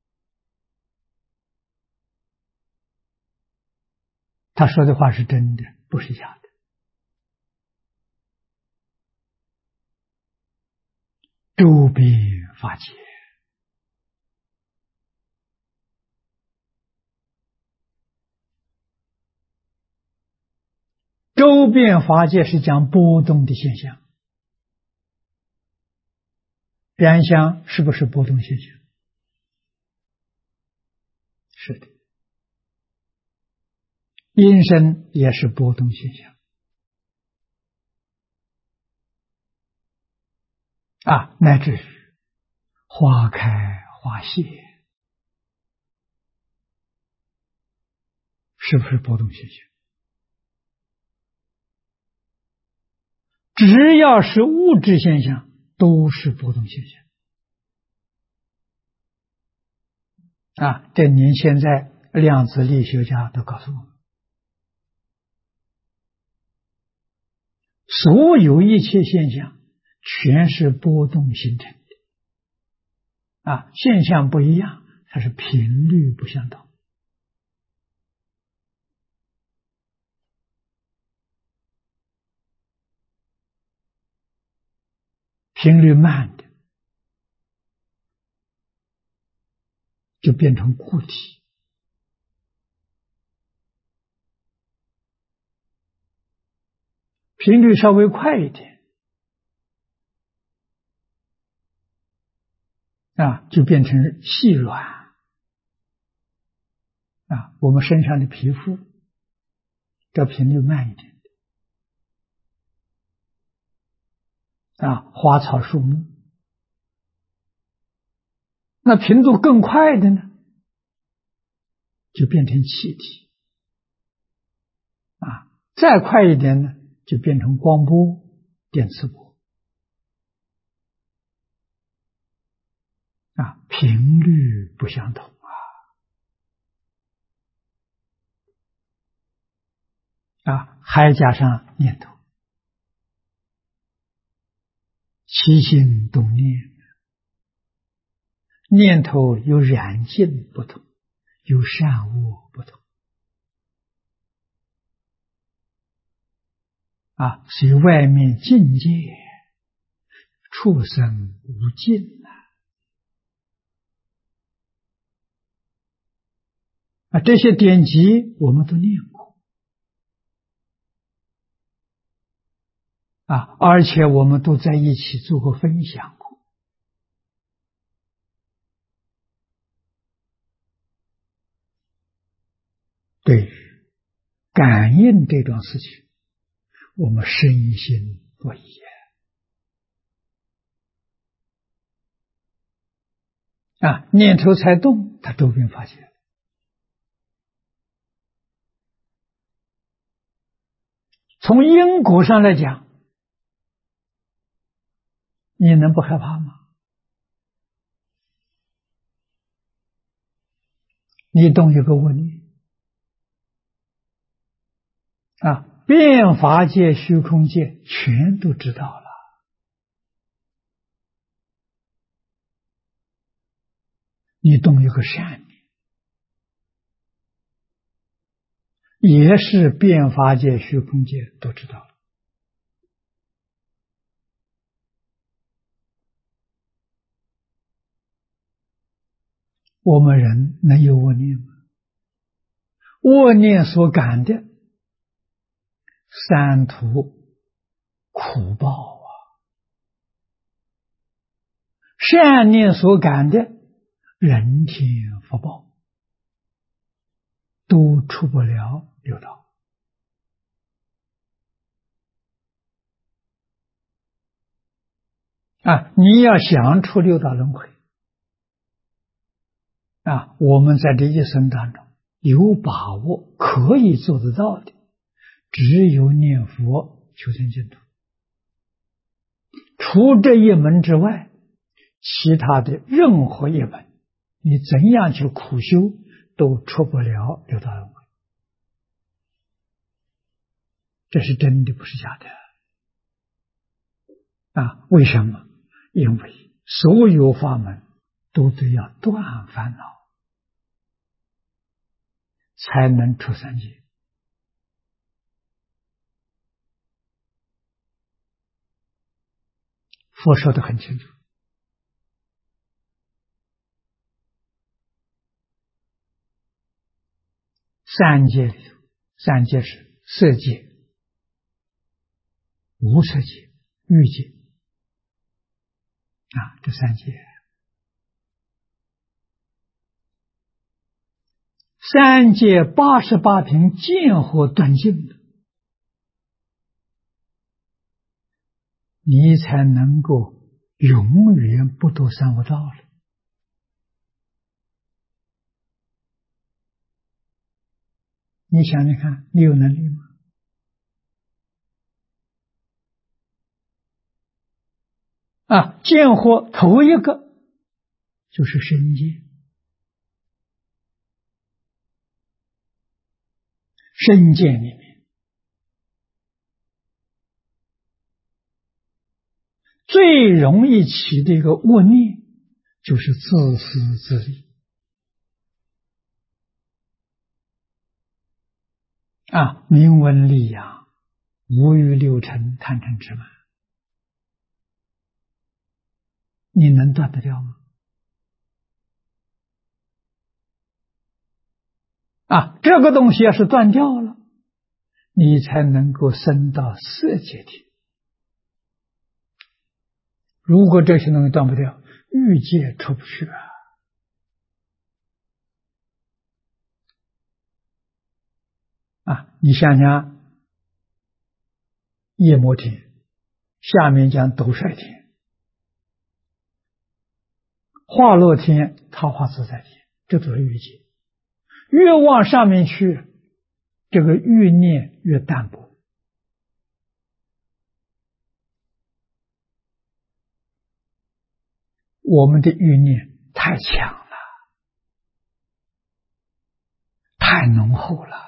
他说的话是真的，不是假的。周边法界，周边法界是讲波动的现象，燃香是不是波动现象？是的。音声也是波动现象啊，乃至于花开花谢，是不是波动现象？只要是物质现象，都是波动现象啊！这您现在量子力学家都告诉我们，所有一切现象全是波动形成的啊，现象不一样，它是频率不相同。频率慢的就变成固体，频率稍微快一点啊，就变成细软啊。我们身上的皮肤，这频率慢一点啊，花草树木，那频度更快的呢，就变成气体啊，再快一点呢，就变成光波、电磁波啊，频率不相同啊，还加上念头起心动念，念头有染净不同，有善恶不同所以外面境界畜生无尽这些典籍我们都念过而且我们都在一起做过分享过。对于感应这种事情，我们深信不疑念头才动，它周边发现。从因果上来讲，你能不害怕吗？你动一个恶念变法界、虚空界全都知道了。你动一个善念，也是变法界、虚空界都知道了。我们人能有恶念吗？恶念所感的三途苦报善念所感的人天福报，都出不了六道。你要想出六道轮回我们在这一生当中有把握可以做得到的，只有念佛求生净土。除这一门之外，其他的任何一门，你怎样去苦修，都出不了六道轮回。这是真的，不是假的为什么？因为所有法门都得要断烦恼，才能出三界。佛说得很清楚，三界里头，三界是色界、无色界、欲界这三界。三界88品见惑断尽的，你才能够永远不堕三恶道了。你想想看，你有能力吗？见惑头一个就是身界，身界里面最容易起的一个恶念，就是自私自利名闻利养，五欲六尘，贪嗔痴慢，你能断得掉吗？这个东西要是断掉了，你才能够升到色界天。如果这些东西断不掉，欲界出不去你想想，夜摩天，下面讲斗率天，化乐天、桃花自在天，这都是欲界。越往上面去，这个欲念越淡薄。我们的欲念太强了，太浓厚了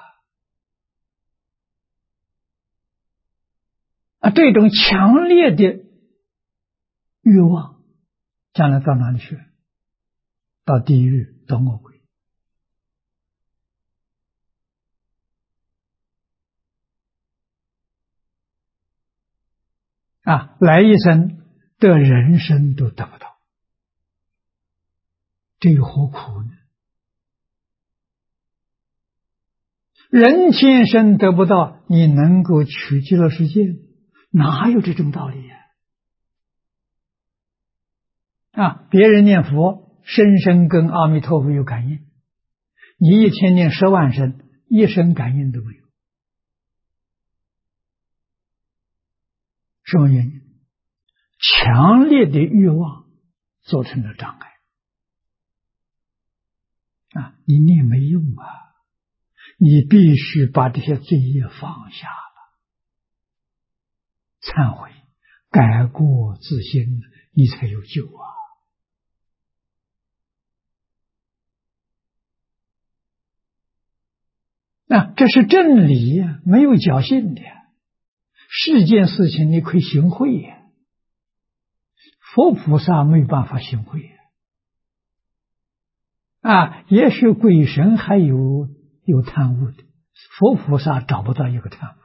这种强烈的欲望，将来到哪里去？到地狱，到恶鬼。来一生的人生都得不到，这有何苦呢？人天生得不到，你能够取极乐世界？哪有这种道理别人念佛，声声跟阿弥陀佛有感应，你一天念10万声，一声感应都没有。什么原因？强烈的欲望造成了障碍你念没用你必须把这些罪业放下了，忏悔，改过自新，你才有救这是真理没有侥幸的世间事情你可以行贿佛菩萨没有办法行贿也许鬼神还有贪污的，佛菩萨找不到一个贪污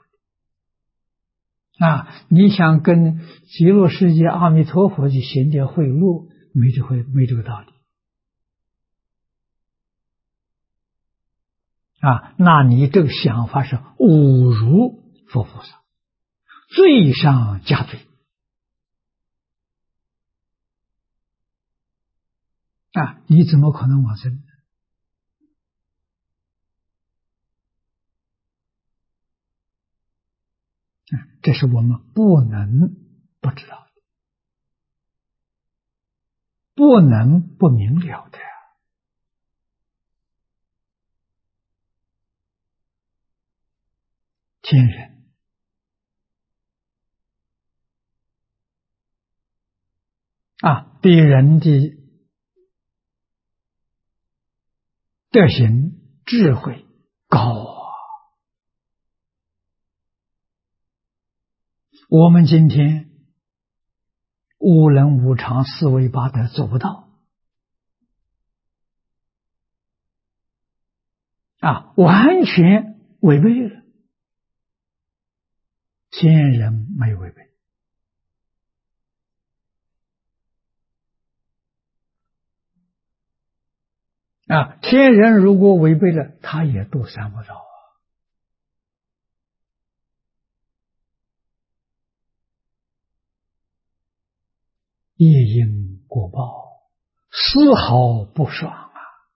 的你想跟极乐世界阿弥陀佛去行点贿赂，没这个道理那你这个想法是侮辱佛菩萨，罪上加罪你怎么可能往生？这是我们不能不知道的，不能不明了的天人比人的德行智慧高我们今天五伦五常四维八德做不到完全违背了，天人没有违背天人如果违背了，他也都三不着业因果报，丝毫不爽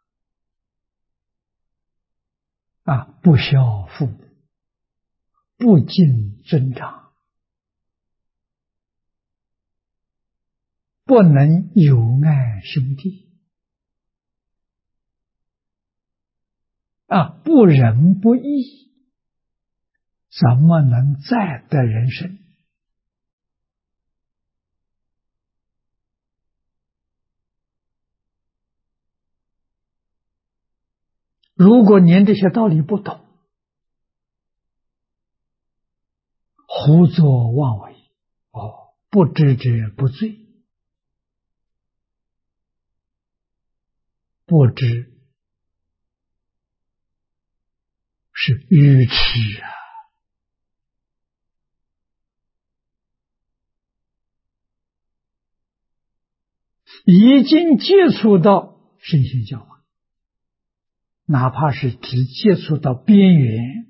不孝父母，不敬尊长，不能友爱兄弟不仁不义，怎么能再得人生？如果连这些道理不懂，胡作妄为，不知者不罪，不知是愚痴已经接触到圣贤教化，哪怕是只接触到边缘，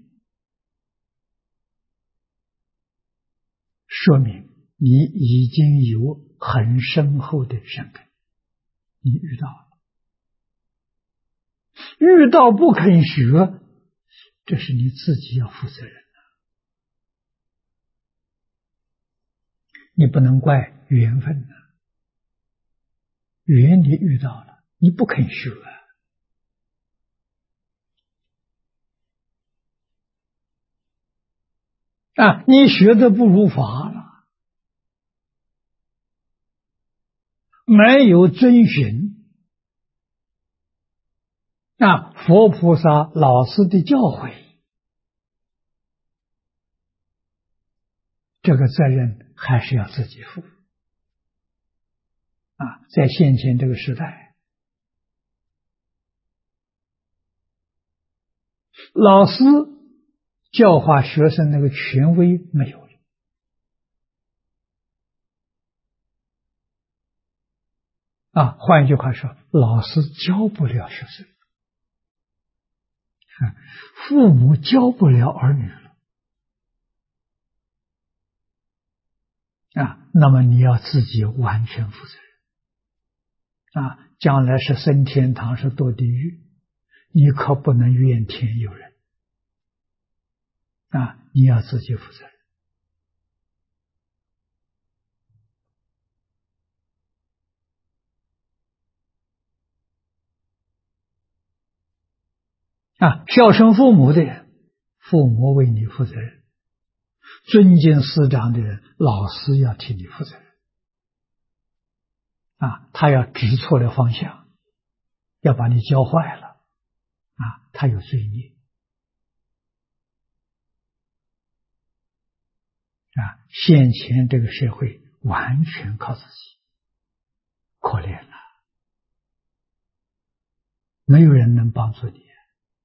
说明你已经有很深厚的善根，你遇到了，遇到不肯学，这是你自己要负责任你不能怪缘分缘你遇到了，你不肯学你学的不如法了，没有遵循佛菩萨老师的教诲，这个责任还是要自己负在现前这个时代，老师教化学生那个权威没有了。换一句话说，老师教不了学生，父母教不了儿女了。那么你要自己完全负责任。将来是升天堂，是堕地狱，你可不能怨天尤人。你要自己负责任。孝顺父母的人，父母为你负责任；尊敬师长的人，老师要替你负责任。他要指错了方向，要把你教坏了，他有罪孽。现前这个社会完全靠自己，可怜了，没有人能帮助你。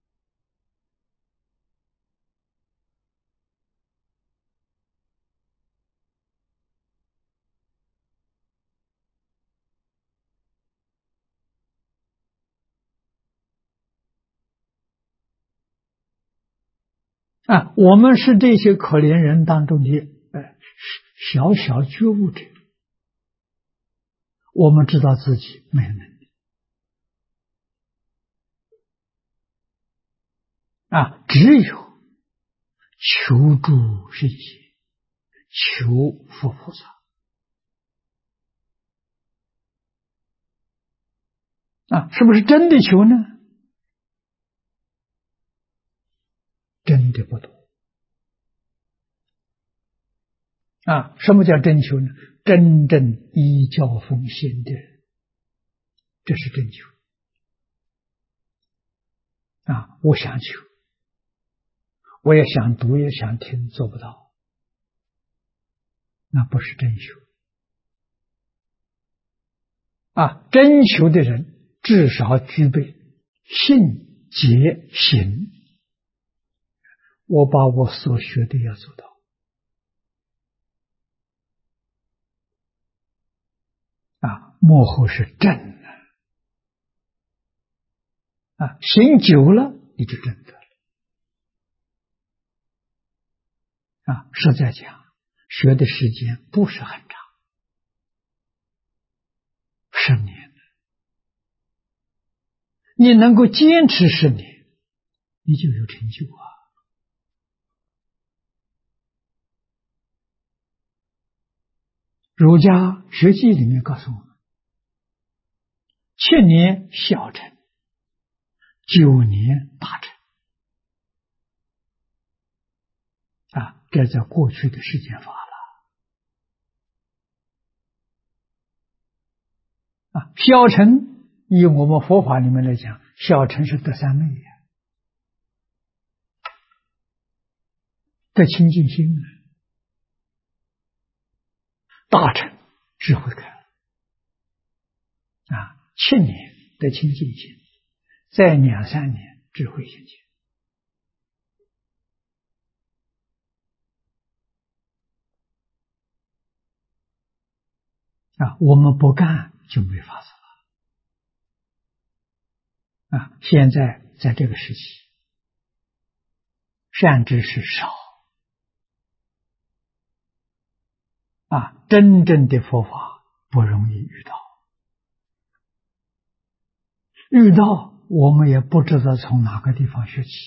我们是这些可怜人当中的小小觉悟者，我们知道自己没有能力只有求助圣贤，求佛菩萨是不是真的求呢？真的不多什么叫真求呢？真正依教奉行的人，这是真求我想求，我也想读，也想听，做不到，那不是真求真求的人至少具备信、解、行，我把我所学的要做到幕后是正行久了你就正得了实在讲，学的时间不是很长，10年，你能够坚持10年，你就有成就儒家学记里面告诉我们，7年小成，9年大成这在过去的世间法了小成以我们佛法里面来讲，小成是得三昧得清净心大成智慧开了7年得清净心，再2、3年智慧现前我们不干就没法子了现在在这个时期，善知识少真正的佛法不容易遇到我们也不知道从哪个地方学起，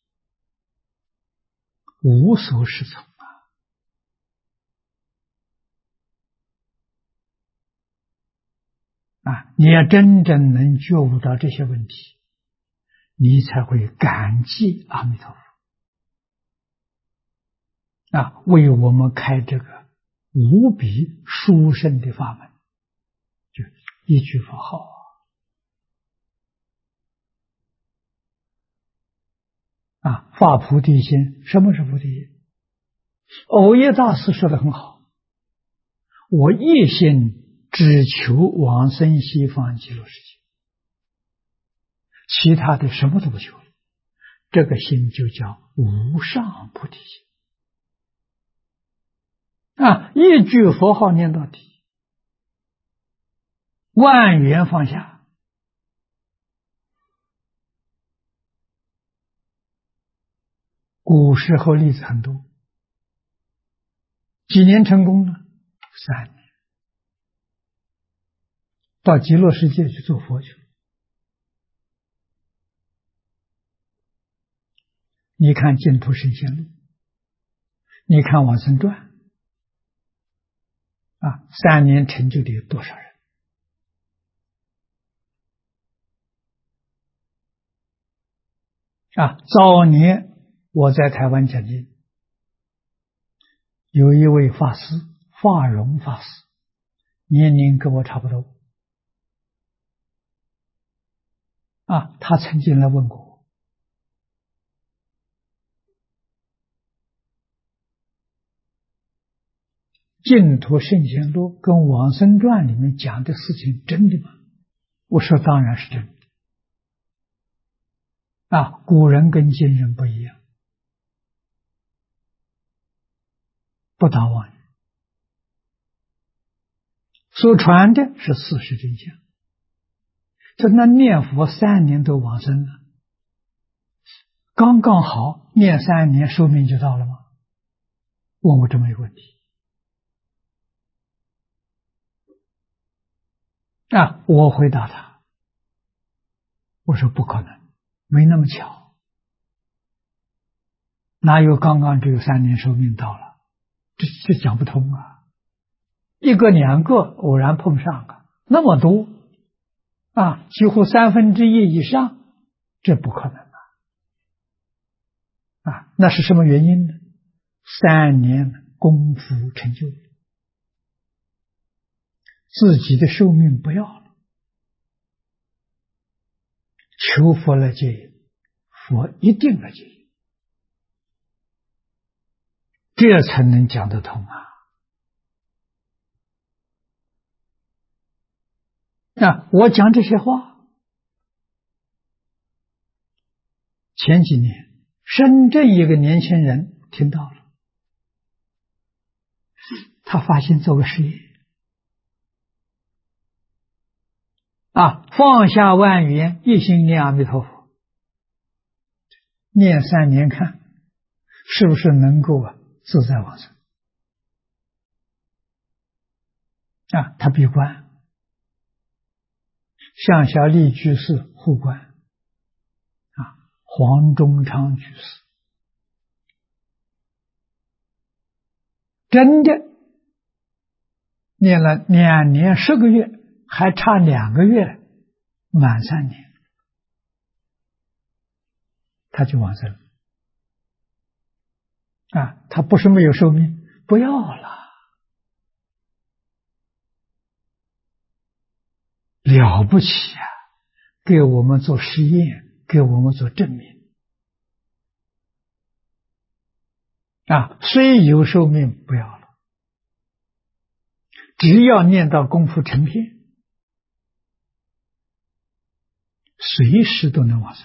无所适从你要真正能觉悟到这些问题，你才会感激阿弥陀佛为我们开这个无比殊胜的法门，就一句佛号发菩提心。什么是菩提心？藕益大师说得很好，我一心只求往生西方极乐世界，其他的什么都不求了，这个心就叫无上菩提心。一句佛号念到底，万缘放下，古时候例子很多。几年成功呢？3年，到极乐世界去做佛去了。你看净土圣贤录，你看往生传，3年成就的有多少人？早年我在台湾讲经，有一位法师，法荣法师，年龄跟我差不多。他曾经来问过我，净土圣贤录跟往生传里面讲的事情真的吗？我说当然是真的。古人跟今人不一样，不打妄语，所传的是事实真相。那念佛3年都往生了，刚刚好念3年寿命就到了吗？问我这么一个问题。我回答他，我说不可能，没那么巧，哪有刚刚只有3年寿命到了？这讲不通啊！一个2个偶然碰上那么多几乎1/3以上，这不可能那是什么原因呢？3年功夫成就，自己的寿命不要了，求佛来接引，佛一定来接引，这才能讲得通我讲这些话，前几年深圳一个年轻人听到了，他发心做个实验放下万缘，一心念阿弥陀佛，念3年看是不是能够自在往生他闭关，向小利居士护关黄忠昌居士真的念了2年10个月，还差2个月满3年，他就往生了他不是没有寿命，不要了，了不起给我们做实验，给我们做证明虽有寿命不要了，只要念到功夫成片，随时都能往生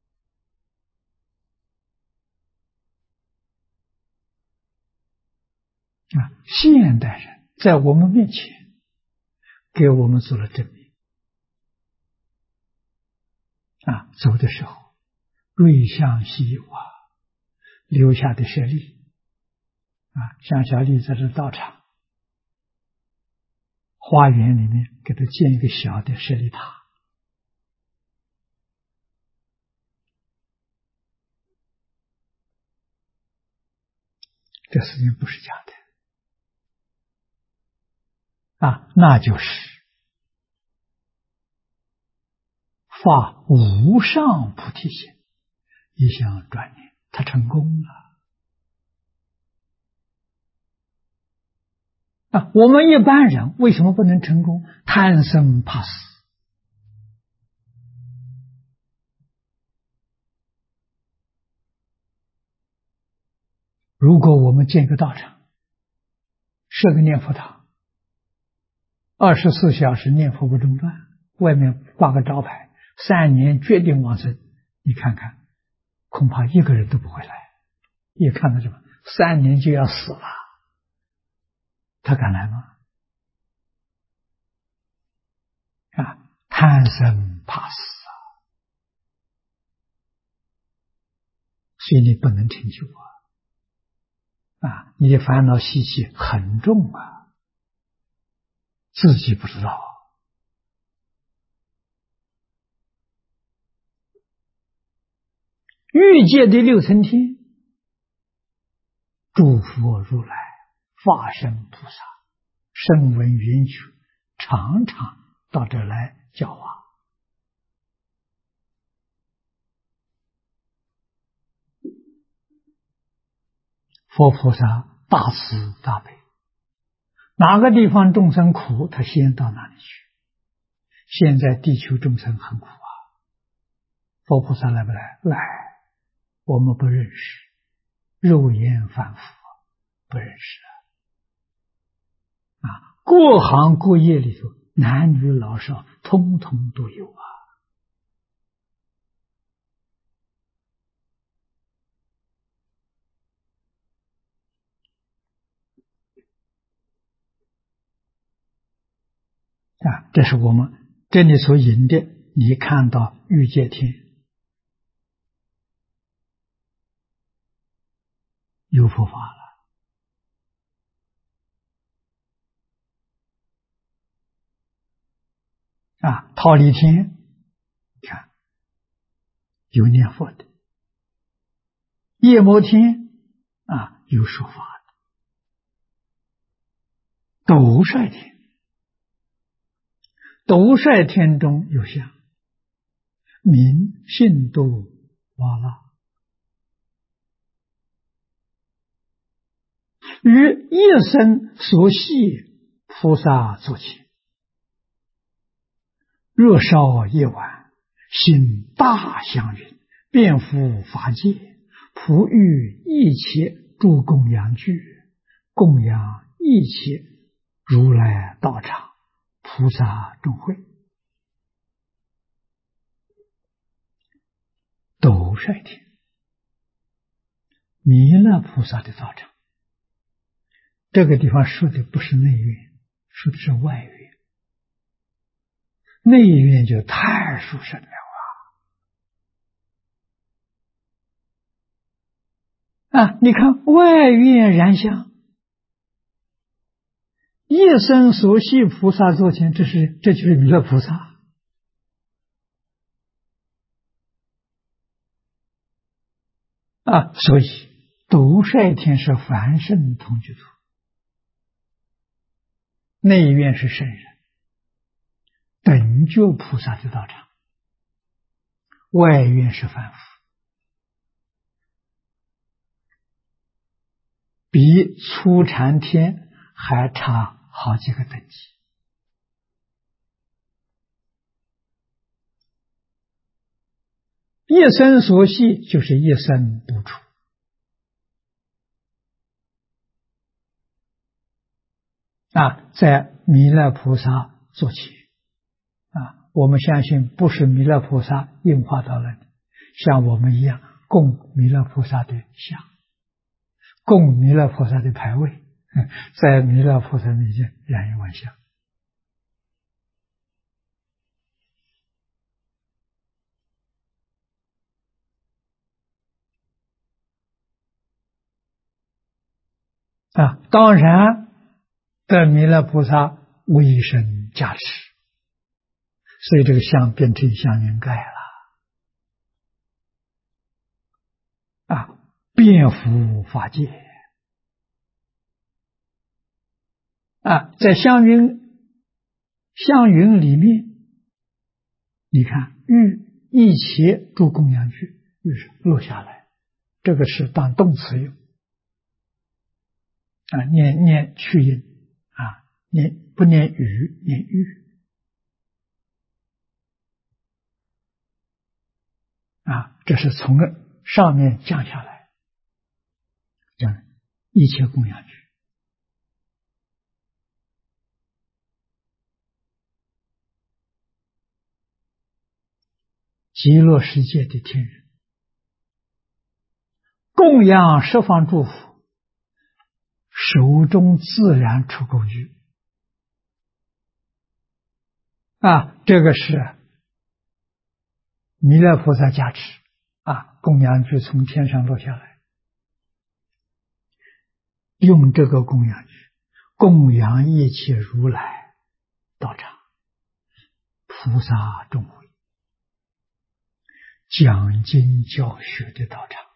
现代人在我们面前给我们做了证明走的时候瑞相稀有留下的舍利像小丽在这道场花园里面给他建一个小的舍利塔，这事情不是假的那就是发无上菩提心，一向转念，他成功了我们一般人为什么不能成功？贪生怕死。如果我们建个道场，设个念佛堂， 24小时念佛不中断，外面挂个招牌，3年决定往生，你看看，恐怕一个人都不会来。一看到什么，3年就要死了，他敢来吗？啊，贪生怕死啊，所以你不能成就啊！你的烦恼习气很重啊，自己不知道。欲界的6层天，诸佛如来、化身菩萨、声闻缘觉，常常到这来教化。佛菩萨大慈大悲，哪个地方众生苦，他先到哪里去。现在地球众生很苦啊，佛菩萨来不来？来，我们不认识，肉眼凡夫不认识啊。各行各业里头，男女老少通通都有啊。这是我们这里所引的，你看到欲界天有佛法了忉利天你看有念佛的，夜摩天有说法的，斗率天，斗率天中有像名信度瓦那，于一生所系菩萨作前，若烧夜晚，心大祥云，遍覆法界，普欲一切诸供养具，供养一切如来道场菩萨众会。斗率天，弥勒菩萨的道场。这个地方说的不是内院，说的是外院。内院就太殊胜了你看外院然相，一生所系菩萨作前，这就是弥勒菩萨所以斗率天是凡圣同居土，内院是圣人等觉菩萨的道场，外院是凡夫，比初禅天还差好几个等级。一生所系就是一生不除在弥勒菩萨做起我们相信不是弥勒菩萨应化到了你，像我们一样供弥勒菩萨的像，供弥勒菩萨的牌位，在弥勒菩萨面前燃一万香当然的弥勒菩萨威神加持，所以这个像变成像云盖了遍覆法界在香云里面，你看欲一切诸供养具落下来，这个是当动词用念去音不念语，念欲这是从上面降下来，讲一切供养具极乐世界的天人，供养十方诸佛，手中自然出垢具。这个是弥勒菩萨加持供养具从天上落下来，用这个供养具供养一切如来道场、菩萨众会、讲经教学的道场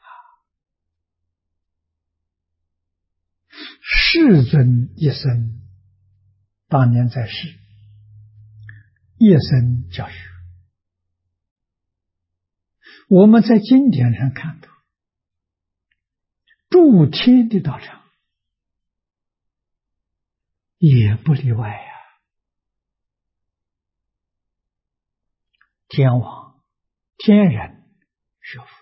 世尊一生当年在世，一生教学。我们在经典上看到，诸天的道场也不例外天王、天人学佛，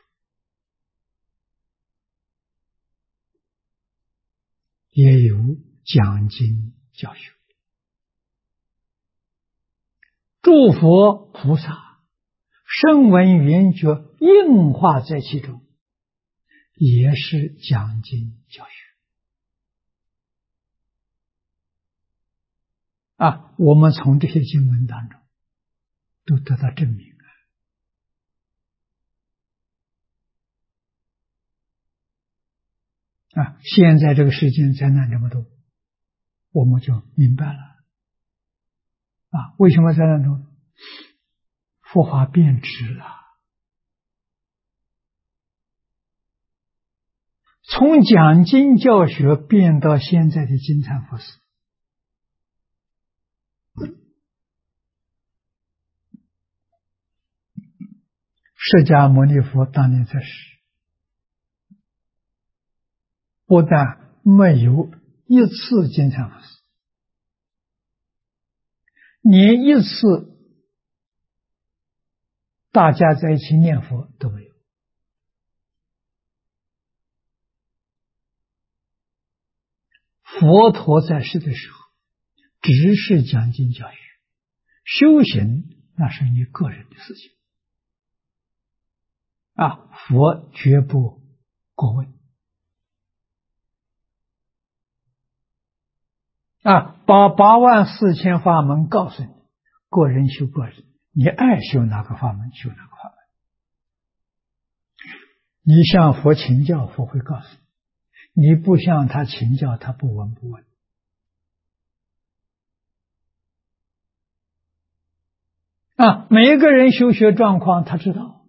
也有讲经教学。诸佛菩萨声闻缘觉应化在其中，也是讲经教学我们从这些经文当中都得到证明现在这个世间灾难这么多，我们就明白了为什么灾难多？佛法变质了，从讲经教学变到现在的经忏佛事。释迦牟尼佛当年在世，不但没有一次经忏佛事，连一次大家在一起念佛都没有。佛陀在世的时候，只是讲经教学，修行那是你个人的事情佛绝不过问把84000法门告诉你，个人修个人，你爱修哪个法门修哪个法门。你向佛请教，佛会告诉你；你不向他请教，他不闻不问每一个人修学状况他知道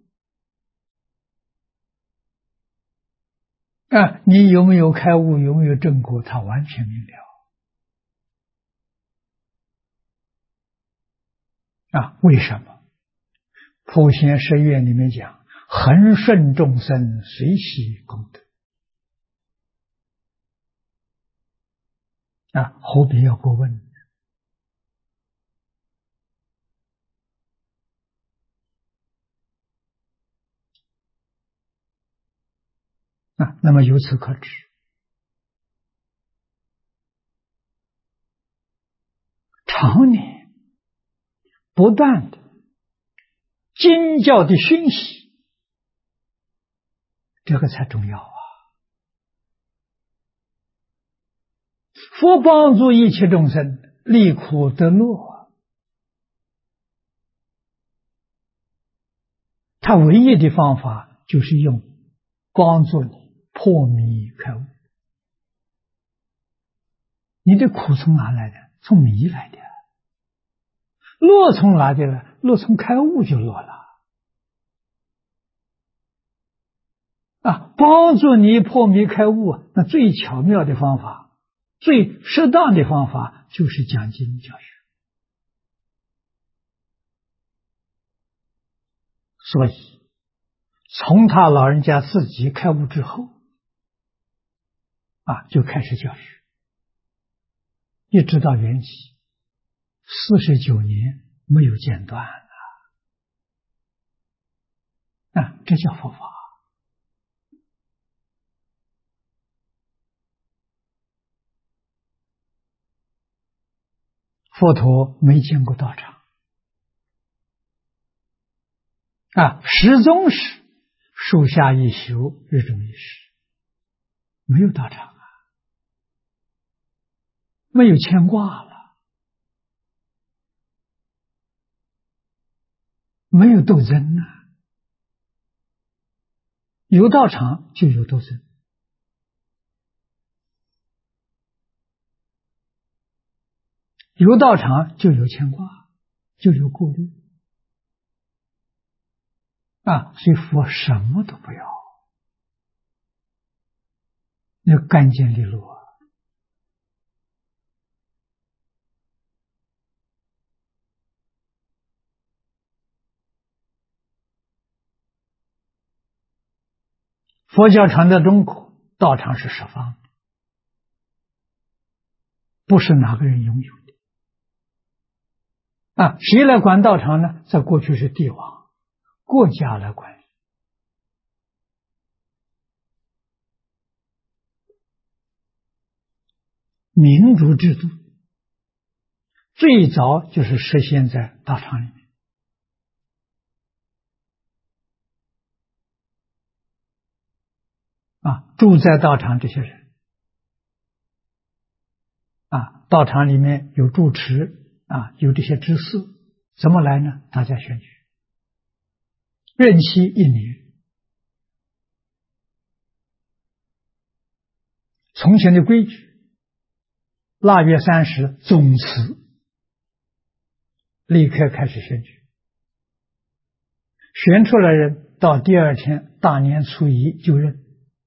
你有没有开悟，有没有正果，他完全明了为什么？普贤十愿里面讲，恒顺众生，随喜功德何必要过问那么由此可知，常年不断的经教的熏习，这个才重要佛帮助一切众生离苦得乐他唯一的方法就是用帮助你破迷开悟。你的苦从哪来的？从迷来的。乐从哪里来？乐从开悟就乐了帮助你破迷开悟，那最巧妙的方法，最适当的方法就是讲经教学。所以从他老人家自己开悟之后就开始教学，一直到圆寂49年没有间断这叫佛法。佛陀没见过道场失踪时树下一宿，日中一时，没有道场没有牵挂了，没有斗争有道场就有斗争，有道场就有牵挂，就有顾虑所以佛什么都不要，要干净利落佛教传到中国，道场是十方的，不是哪个人拥有的谁来管道场呢？在过去是帝王，国家来管理。民主制度最早就是实现在道场里面住在道场这些人道场里面有住持有这些知识，怎么来呢？大家选举，任期1年。从前的规矩，腊月30总辞，立刻开始选举，选出来人到第2天大年初1就任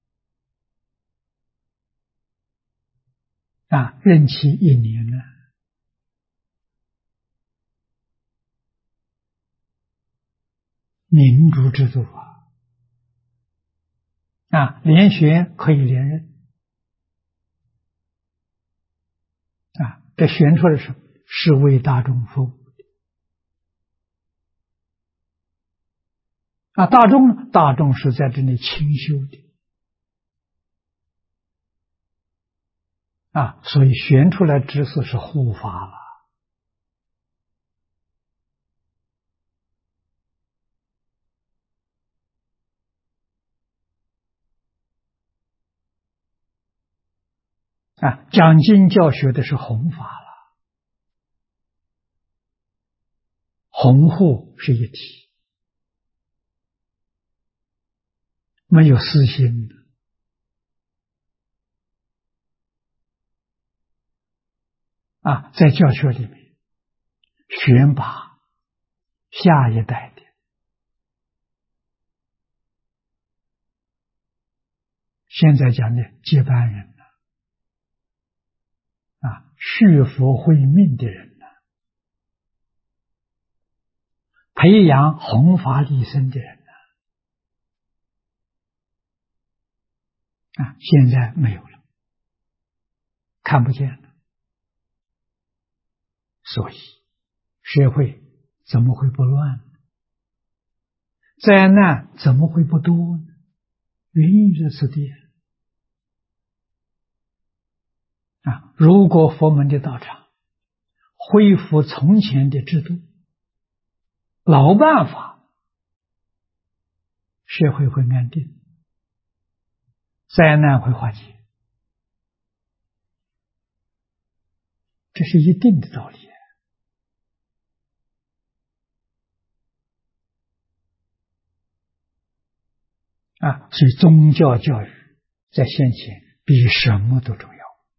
任期1年呢。民主制度连选可以连任这选出来是为大众服务大众呢？大众是在这里清修的所以选出来知识是护法了讲经教学的是弘法了，弘护是一体，没有私心的在教学里面选拔下一代的，现在讲的接班人续佛慧命的人培养弘法利生的人现在没有了，看不见了，所以社会怎么会不乱呢？灾难怎么会不多呢？原因是此地如果佛门的道场恢复从前的制度，老办法，社会会安定，灾难会化解，这是一定的道理所以宗教教育在先前比什么都重要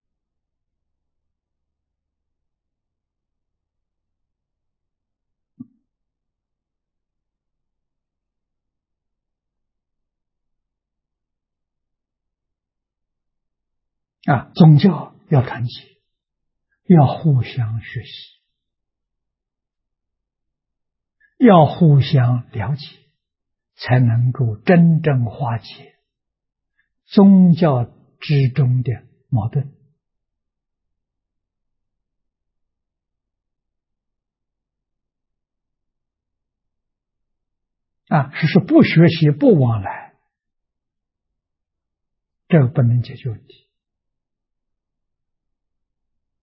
宗教要团结，要互相学习，要互相了解，才能够真正化解宗教之中的矛盾是不学习不往来，这个不能解决问题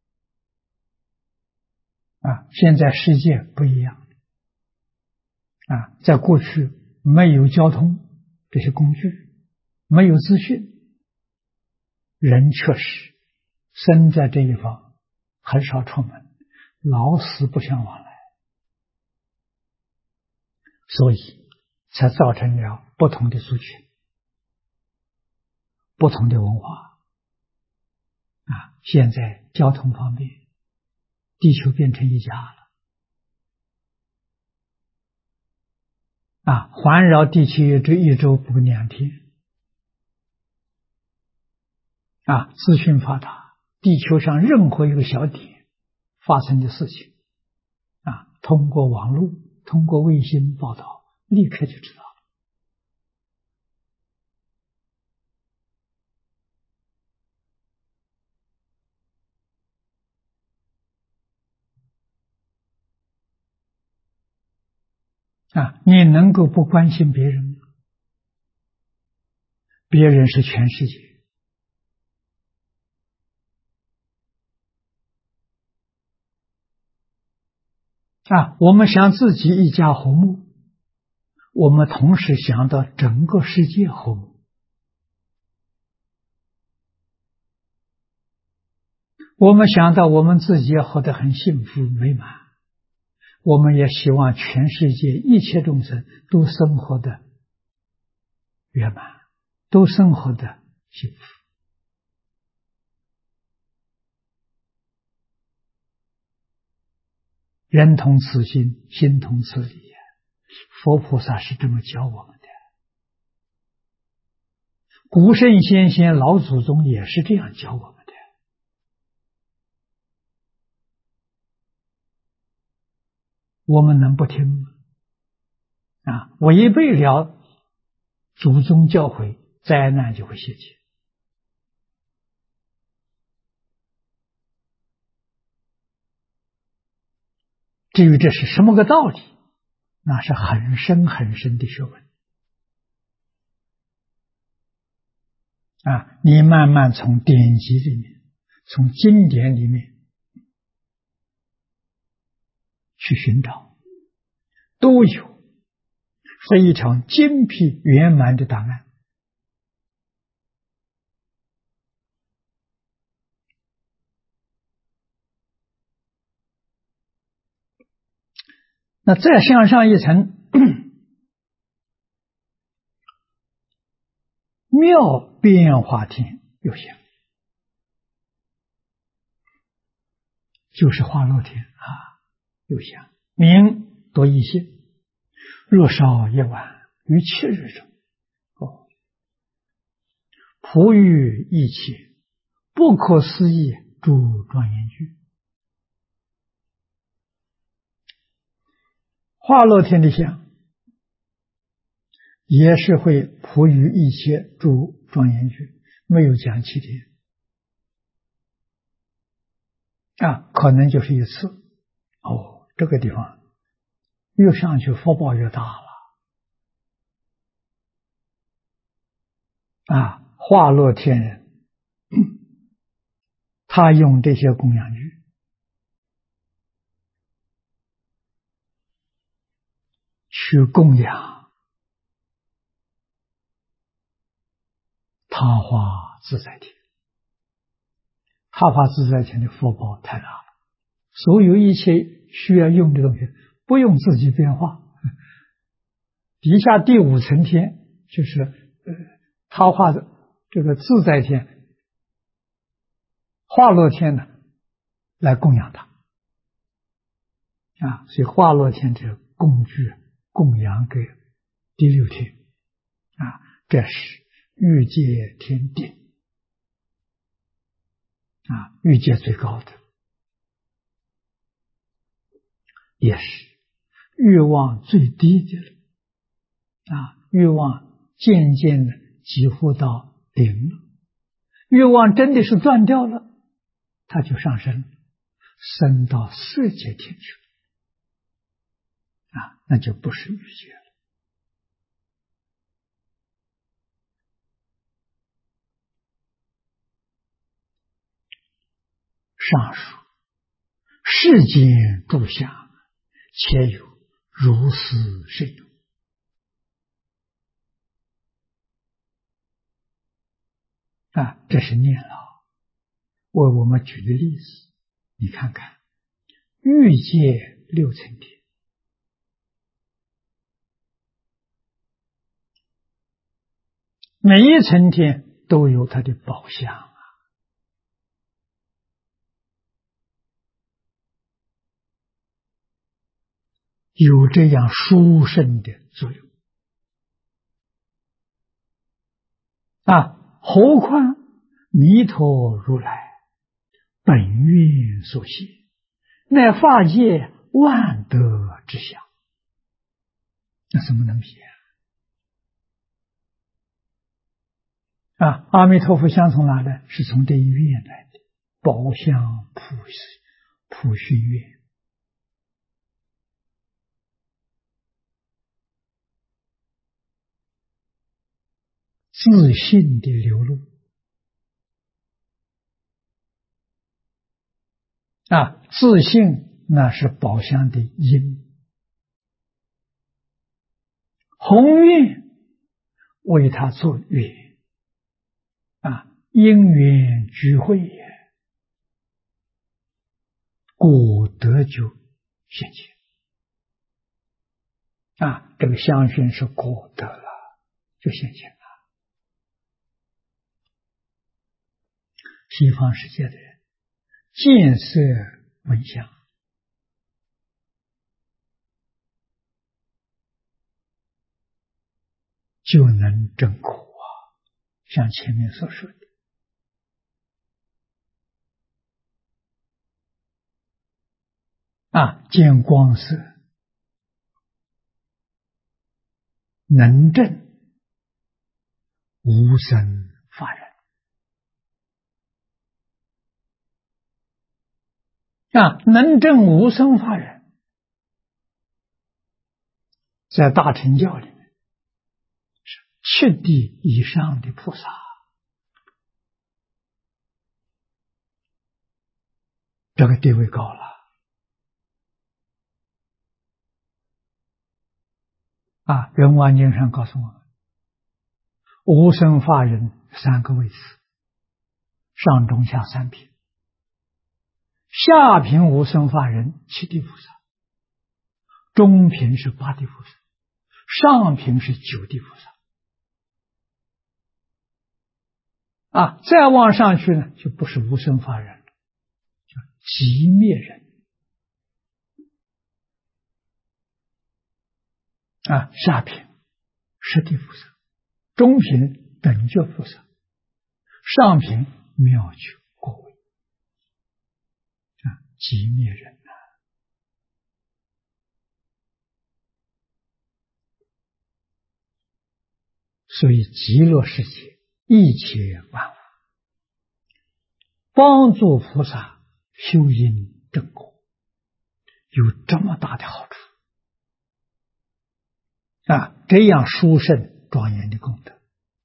现在世界不一样在过去没有交通这些工具，没有资讯，人确实生在这一方，很少出门，老死不相往来，所以才造成了不同的族群、不同的文化。现在交通方便，地球变成一家了。环绕地球这一周不2天。资讯发达，地球上任何一个小点发生的事情，通过网络、通过卫星报道，立刻就知道了。你能够不关心别人吗？别人是全世界。我们想自己一家和睦，我们同时想到整个世界和睦。我们想到我们自己活得很幸福美满，我们也希望全世界一切众生都生活得圆满，都生活得幸福。人同此心，心同此理。佛菩萨是这么教我们的，古圣先贤老祖宗也是这样教我们的。我们能不听吗？违背了祖宗教诲，灾难就会现前。至于这是什么个道理，那是很深很深的学问。你慢慢从典籍里面，从经典里面去寻找，都有非常精辟圆满的答案。那再向上一层，妙变化天有相，就是化乐天有相，名多异性，若少一晚于7日中，普于一切，不可思议诸庄严具。化乐天的相也是会普于一切诸庄严具，没有讲7天可能就是一次。这个地方越上去福报越大了。化乐天人他用这些供养具去供养他化自在天，他化自在天的福报太大了，所有一切需要用的东西不用自己变化。底下第5层天就是他化的这个自在天、化乐天呢，来供养他所以化乐天这个工具供养给第6天这是欲界天定欲界最高的，也是欲望最低的了欲望渐渐的几乎到0了。欲望真的是断掉了，它就上升，升到色界天去那就不是欲界了。上述世间诸相，且有如是甚有。这是念老为我们举的例子。你看看，欲界六层天，每一层天都有它的宝相，有这样殊胜的作用何况弥陀如来本愿所现，乃法界万德之相，那怎么能比阿弥陀佛相从哪来？是从这一愿来的，宝相普须愿。自信的流露自信那是宝相的因，宏愿为他做愿因缘聚会也，故得就现前这个相续是果得了，就现前了。西方世界的人见色闻香，就能证果像前面所说的见光色能证无生法忍能证无生法忍，在大乘教里面是7地以上的菩萨，这个地位高了人王经上告诉我们，无生法忍3个位次，上中下3品，下品无生法忍7地菩萨，中品是8地菩萨，上品是9地菩萨再往上去呢，就不是无生法忍了，叫寂灭忍下品10地菩萨，中品等觉菩萨，上品妙觉果位寂灭忍所以极乐世界一切万物帮助菩萨修因正果，有这么大的好处这样殊胜庄严的功德。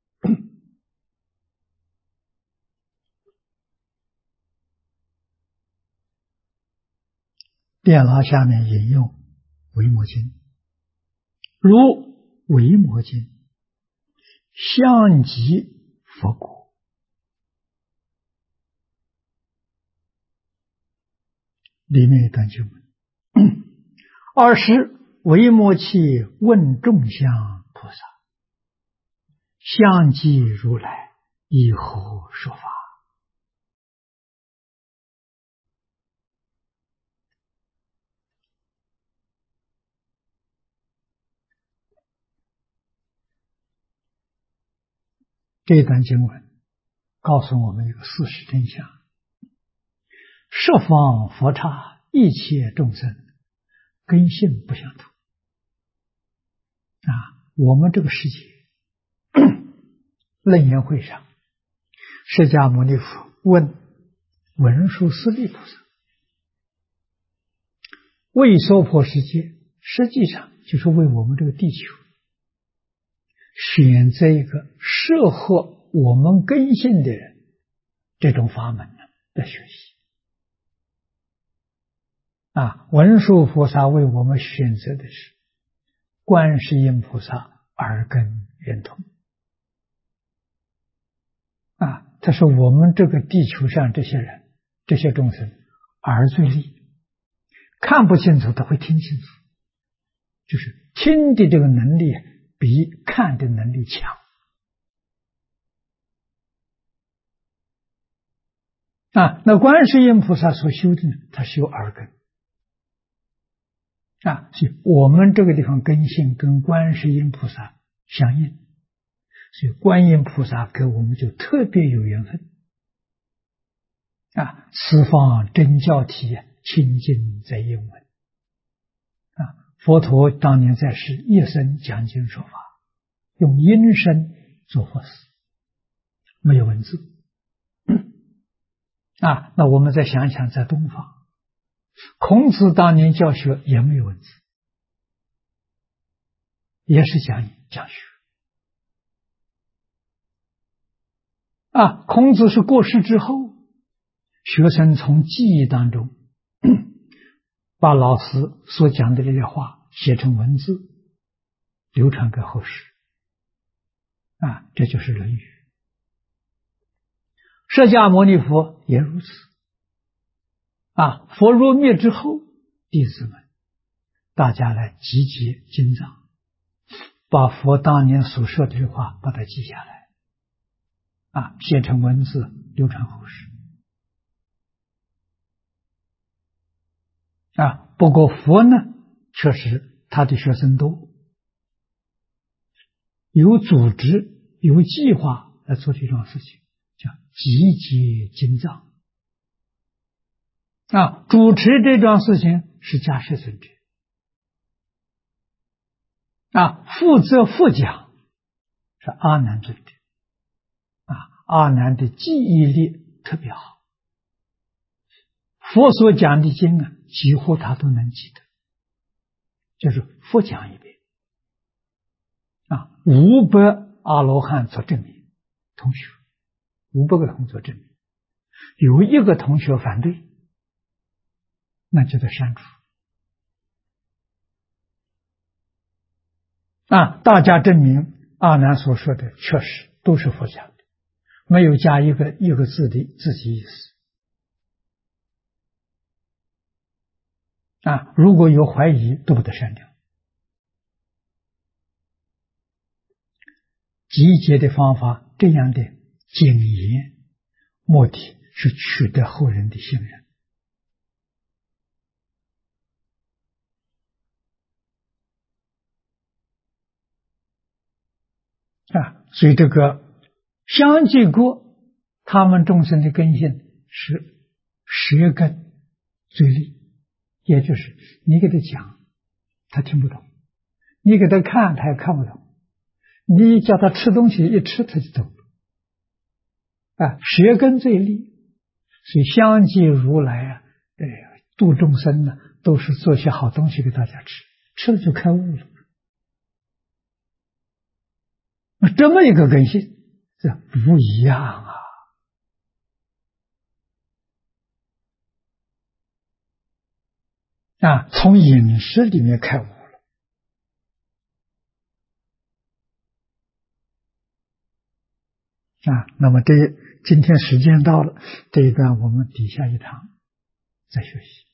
电脑下面引用维摩经，如维摩经相即佛果，里面一段经文20维摩诘问众相菩萨，相即如来以何说法？这段经文告诉我们一个事实真相：十方佛刹一切众生根性不相同我们这个世界楞严会上，释迦牟尼佛问文殊师利菩萨，为娑婆世界实际上就是为我们这个地球选择一个适合我们根性的人，这种法门来学习文殊菩萨为我们选择的是观世音菩萨耳根圆通。他说我们这个地球上这些人，这些众生耳最利，看不清楚他会听清楚，就是听的这个能力比看的能力强。那观世音菩萨所修的呢，他修耳根。所以我们这个地方根性跟观世音菩萨相应，所以观音菩萨给我们就特别有缘分。此方真教体，清净在应闻。佛陀当年在世一生讲经说法，用音声做佛事，没有文字。那我们再想想，在东方，孔子当年教学也没有文字，也是讲学。孔子是过世之后，学生从记忆当中把老师所讲的这些话写成文字，流传给后世。这就是《论语》。释迦牟尼佛也如此。佛入灭之后，弟子们大家来集结经藏，把佛当年所说的这话把它记下来，写成文字流传后世。不过佛呢，确实他的学生多，有组织有计划来做这种事情，叫集结经藏。主持这桩事情是迦叶尊者，负责副讲是阿难尊者。阿难的记忆力特别好，佛所讲的经几乎他都能记得，就是佛讲一遍。500阿罗汉做证明，同学500个同学做证明，有一个同学反对，那就得删除。大家证明阿难所说的确实都是佛讲的，没有加一个字的自己意思。如果有怀疑都不得删掉。集结的方法这样的谨言，目的是取得后人的信任。所以这个相继过，他们众生的根性是舌根最利，也就是你给他讲他听不懂，你给他看他也看不懂，你叫他吃东西一吃他就懂。舌根最利，所以相继如来度众生呢，都是做些好东西给大家吃，吃了就开悟了。这么一个根性，这不一样从饮食里面开悟了。那么今天时间到了，这一段我们底下一堂再学习。